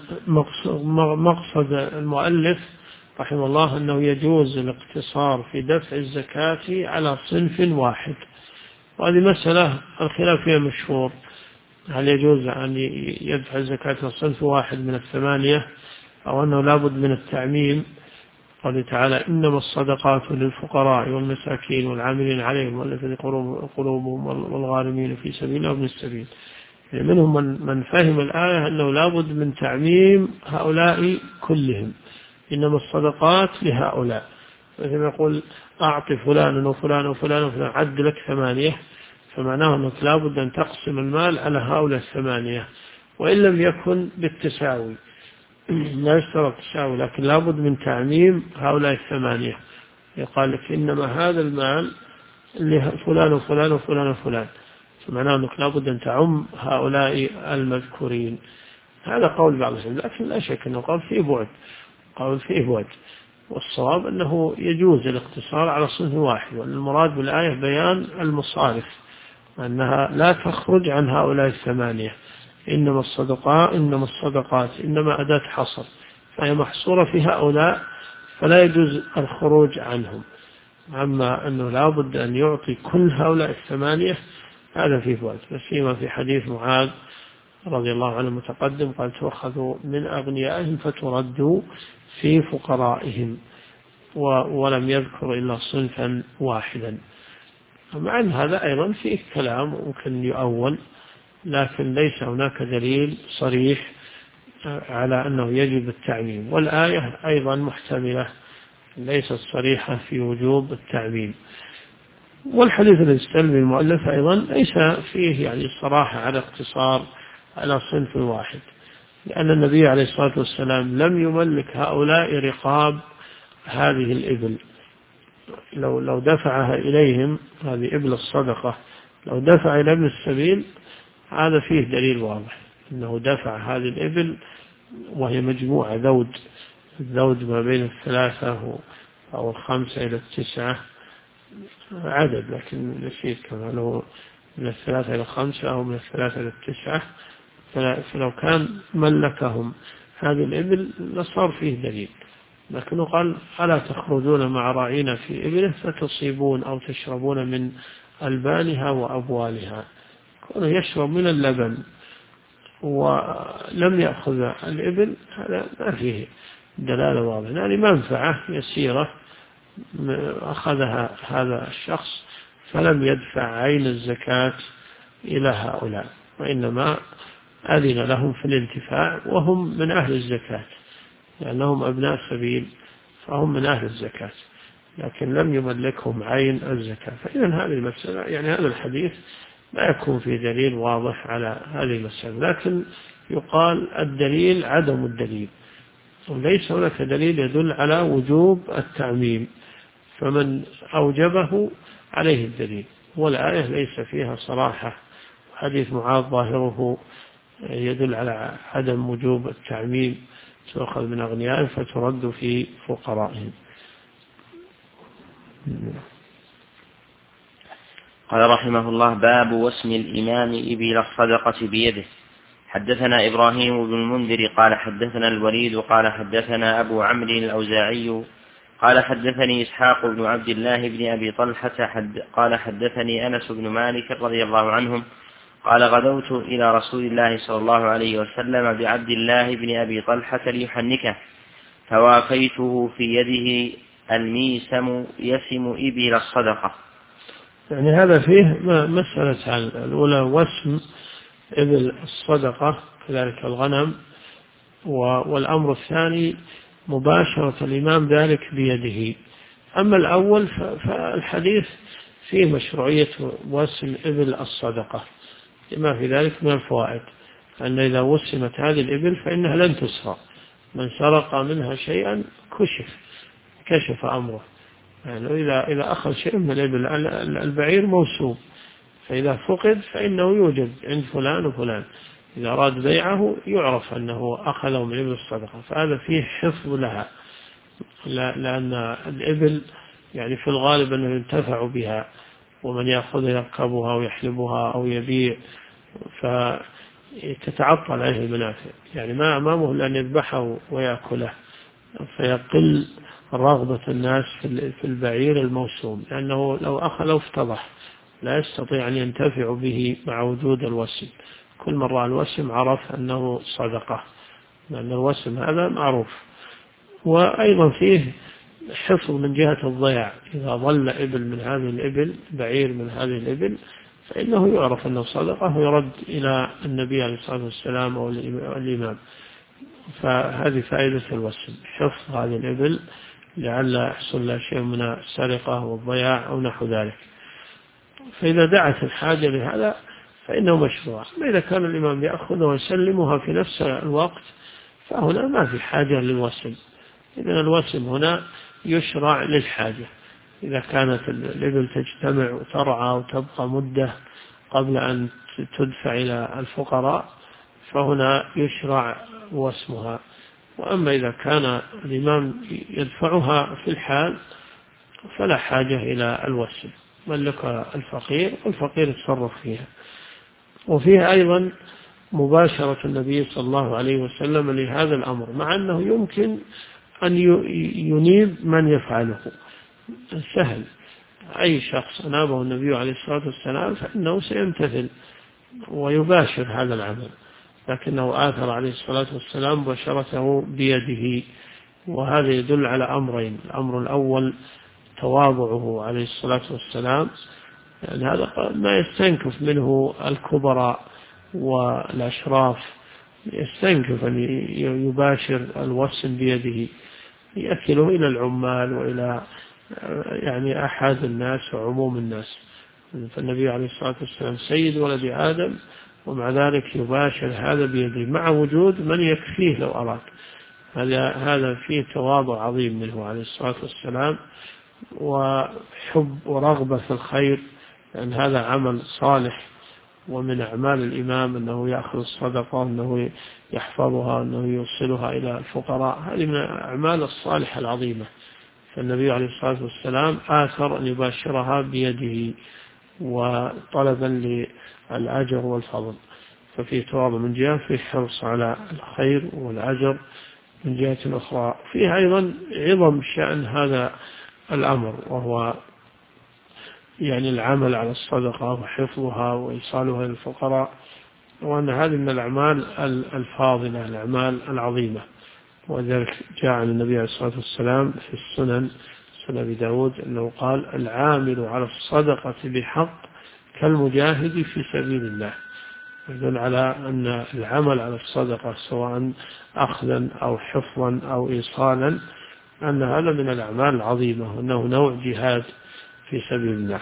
مقصد المؤلف رحمه الله أنه يجوز الاقتصار في دفع الزكاة على صنف واحد، وهذه مسألة الخلاف فيها مشهور، هل يجوز أن يدفع الزكاة لصنف واحد من الثمانية أو أنه لابد من التعميم. قال تعالى إنما الصدقات للفقراء والمساكين والعاملين عليهم والذين قلوبهم والغارمين في سبيل الله وابن السبيل. يعني منهم من فهم الآية أنه لابد من تعميم هؤلاء كلهم، إنما الصدقات لهؤلاء، مثل يقول أعطي فلان وفلان وفلان وفلان عد لك 8، فمعناه أنك لابد أن تقسم المال على هؤلاء 8 وإن لم يكن بالتساوي، لا يشترط التساوي، لكن لابد من تعميم هؤلاء 8. يقال لك إنما هذا المال لفلان وفلان وفلان وفلان، فمعناه أنك لابد أن تعم هؤلاء المذكورين. هذا قول بعض العلماء، لكن لا شك أنه قول فيه بعد، والصواب أنه يجوز الاقتصار على صنف واحد، وأن المراد بالآية بيان المصارف أنها لا تخرج عن هؤلاء 8. إنما الصدقات إنما أداة حصر، فهي محصورة في هؤلاء فلا يجوز الخروج عنهم. أما أنه لابد أن يعطي كل هؤلاء 8 هذا فيه بعد، فيما في حديث معاذ رضي الله عنه متقدم قال تؤخذوا من أغنيائهم فتردوا في فقرائهم، ولم يذكر إلا صنفا واحدا. مع أن هذا أيضا فيه كلام ممكن يؤول، لكن ليس هناك دليل صريح على أنه يجب التعميم، والآية أيضا محتملة ليست صريحة في وجوب التعميم. والحديث الذي استدل المؤلف أيضا ليس فيه يعني صراحة على اقتصار على صنف واحد، لأن النبي عليه الصلاة والسلام لم يملك هؤلاء رقاب هذه الإبل. لو دفعها إليهم، هذه إبل الصدقة، لو دفع إلى ابن السبيل هذا فيه دليل واضح أنه دفع هذه الإبل، وهي مجموعة الذود ما بين 3 أو 5 إلى 9 عدد، لكن نسيت كما لو من 3 إلى 5 أو من 3 إلى 9. فلو كان ملكهم هذه الإبل لصار فيه دليل، لكنه قال ألا تخرجون مع راعينا في إبله فتصيبون أو تشربون من ألبانها وأبوالها. كونه يشرب من اللبن ولم يأخذ الإبل هذا ما فيه دلالة واضحة، يعني منفعة يسيرة أخذها هذا الشخص فلم يدفع عين الزكاة إلى هؤلاء، وإنما أذن لهم في الانتفاع وهم من أهل الزكاة، لأنهم أبناء سبيل فهم من أهل الزكاة، لكن لم يملكهم عين الزكاة. فإذا هذه المسألة يعني هذا الحديث لا يكون في دليل واضح على هذه المسألة، لكن يقال الدليل عدم الدليل، وليس هناك دليل يدل على وجوب التعميم، فمن أوجبه عليه الدليل، والآية ليس فيها صراحة. حديث معاذ ظاهره يدل على عدم وجوب التعميم، تؤخذ من أغنيائهم فترد في فقرائهم. قال رحمه الله: باب وسم الإمام إبل الصدقة بيده. حدثنا إبراهيم بن المنذر قال حدثنا الوليد قال حدثنا أبو عمرو الأوزاعي قال حدثني إسحاق بن عبد الله بن أبي طلحة قال حدثني أنس بن مالك رضي الله عنهم قال: غدوت إلى رسول الله صلى الله عليه وسلم بعبد الله بن أبي طلحة ليحنكه، فوافيته في يده الميسم يسم إبل الصدقة. يعني هذا فيه مسألة الأولى وسم إبل الصدقة كذلك الغنم، والأمر الثاني مباشرة الإمام ذلك بيده. أما الأول فالحديث فيه مشروعية وسم إبل الصدقة لما في ذلك من الفوائد، أن إذا وسمت هذه الإبل فإنها لن تسرق، من سرق منها شيئا كشف أمره، يعني إذا أخذ شيء من الإبل، البعير موسوم، فإذا فقد فإنه يوجد عند فلان وفلان، إذا أراد بيعه يعرف أنه أخذه من إبل الصدقة، فهذا فيه حفظ لها، لأن الإبل يعني في الغالب أنه ينتفع بها، ومن يأخذ يركبها ويحلبها أو يبيع فتتعطل عليه المنافع، يعني ما أمامه لأن يذبحه ويأكله، فيقل رغبة الناس في البعير الموسوم، لأنه لو أخذه افتضح، لا يستطيع أن ينتفع به مع وجود الوسم. كل مرة الوسم عرف أنه صدقة، لأن الوسم هذا معروف. وأيضا فيه حفظ من جهة الضياع، إذا ضل إبل من هذه الإبل، بعير من هذه الإبل، فإنه يعرف أنه صدقة ويرد إلى النبي عليه الصلاة والسلام أو الإمام. فهذه فائدة الوسم، حفظ هذه الإبل لعل يحصل له شيء من السرقة والضياع أو نحو ذلك. فإذا دعت الحاجة لهذا فإنه مشروع. أما إذا كان الإمام يأخذها ويسلمها في نفس الوقت فهنا ما في حاجة للوسم، إذن الوسم هنا يشرع للحاجة، إذا كانت الإبل تجتمع وترعى وتبقى مدة قبل أن تدفع إلى الفقراء فهنا يشرع وسمها. وأما إذا كان الإمام يدفعها في الحال فلا حاجة إلى الوسم، ملكها الفقير والفقير يتصرف فيها. وفيها أيضا مباشرة النبي صلى الله عليه وسلم لهذا الأمر، مع أنه يمكن أن ينيب من يفعله، سهل، أي شخص أنابه النبي عليه الصلاة والسلام فإنه سيمتثل ويباشر هذا العمل، لكنه آثر عليه الصلاة والسلام بشرته بيده، وهذا يدل على أمرين: الأمر الأول تواضعه عليه الصلاة والسلام، يعني هذا ما يستنكف منه الكبراء والأشراف، يستنكف أن يباشر الوسم بيده، يأكله إلى العمال وإلى يعني أحد الناس وعموم الناس. فالنبي عليه الصلاة والسلام سيد ولد آدم، ومع ذلك يباشر هذا بيده مع وجود من يكفيه لو أراد. هذا فيه تواضع عظيم منه عليه الصلاة والسلام، وحب ورغبة في الخير، لأن هذا عمل صالح. ومن أعمال الإمام أنه يأخذ الصدقة، أنه يحفظها، أنه يوصلها إلى الفقراء، هذه من الأعمال الصالحة العظيمة. فالنبي عليه الصلاة والسلام آثر أن يباشرها بيده وطلبا للأجر والفضل. ففي تواضع من جهة، في حرص على الخير والأجر من جهة أخرى. فيه أيضا عظم شأن هذا الأمر، وهو يعني العمل على الصدقة وحفظها وإيصالها للفقراء، وأن هذه من الأعمال الفاضلة، الأعمال العظيمة. وذلك جاء عن النبي عليه الصلاة والسلام في السنن، سنن أبي داود، أنه قال: العامل على الصدقة بحق كالمجاهد في سبيل الله. يدل على أن العمل على الصدقة سواء أخذا أو حفظا أو إيصالا، أن هذا من الأعمال العظيمة، وأنه نوع جهاد في سبيل الله.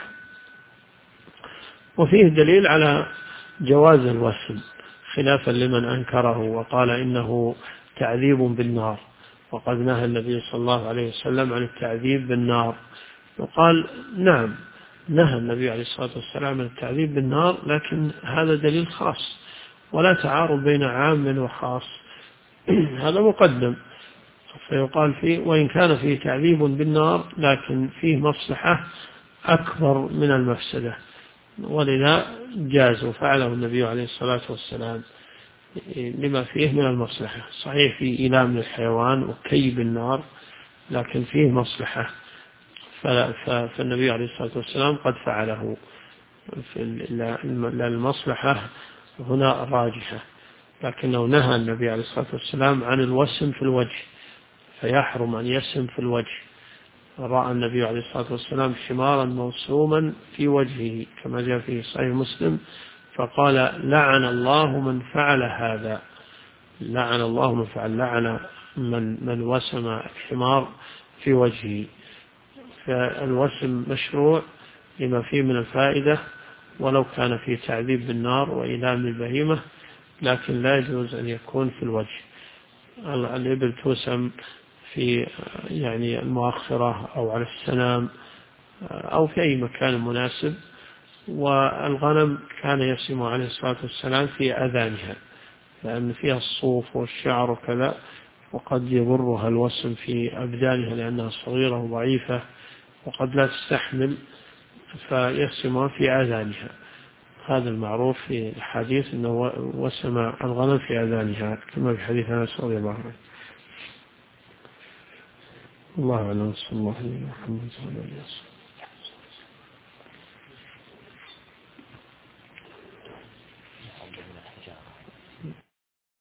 وفيه دليل على جواز الوسم، خلافا لمن أنكره وقال إنه تعذيب بالنار، وقد نهى النبي صلى الله عليه وسلم عن التعذيب بالنار. وقال: نعم، نهى النبي عليه الصلاة والسلام عن التعذيب بالنار، لكن هذا دليل خاص، ولا تعارض بين عام وخاص. هذا مقدم. فيقال فيه: وإن كان فيه تعذيب بالنار لكن فيه مصلحة أكبر من المفسدة، ولذا جاز وفعله النبي عليه الصلاة والسلام لما فيه من المصلحة. صحيح فيه إيلام للحيوان وكي بالنار، لكن فيه مصلحة، فالنبي عليه الصلاة والسلام قد فعله. المصلحة هنا راجحة، لكنه نهى النبي عليه الصلاة والسلام عن الوسم في الوجه، فيحرم أن يسم في الوجه. رأى النبي عليه الصلاة والسلام حمارا موسوما في وجهه كما جاء في صحيح مسلم، فقال: لعن الله من فعل هذا، لعن الله من فعل، لعن من وسم الحمار في وجهه. فالوسم مشروع لما فيه من الفائدة، ولو كان فيه تعذيب بالنار وإيلام البهيمة، لكن لا يجوز أن يكون في الوجه. الإبل توسم في يعني المؤخرة أو على السنام أو في أي مكان مناسب، والغنم كان يسم عليه الصلاة والسلام في أذانها، لأن فيها الصوف والشعر وكذا، وقد يضرها الوسم في أبدانها لأنها صغيرة وضعيفة وقد لا تستحمل، فيسمها في أذانها. هذا المعروف في الحديث أنه وسم الغنم في أذانها، كما في حديث أنس رضي الله عنه. الله أعلم. صلى الله عليه وسلم.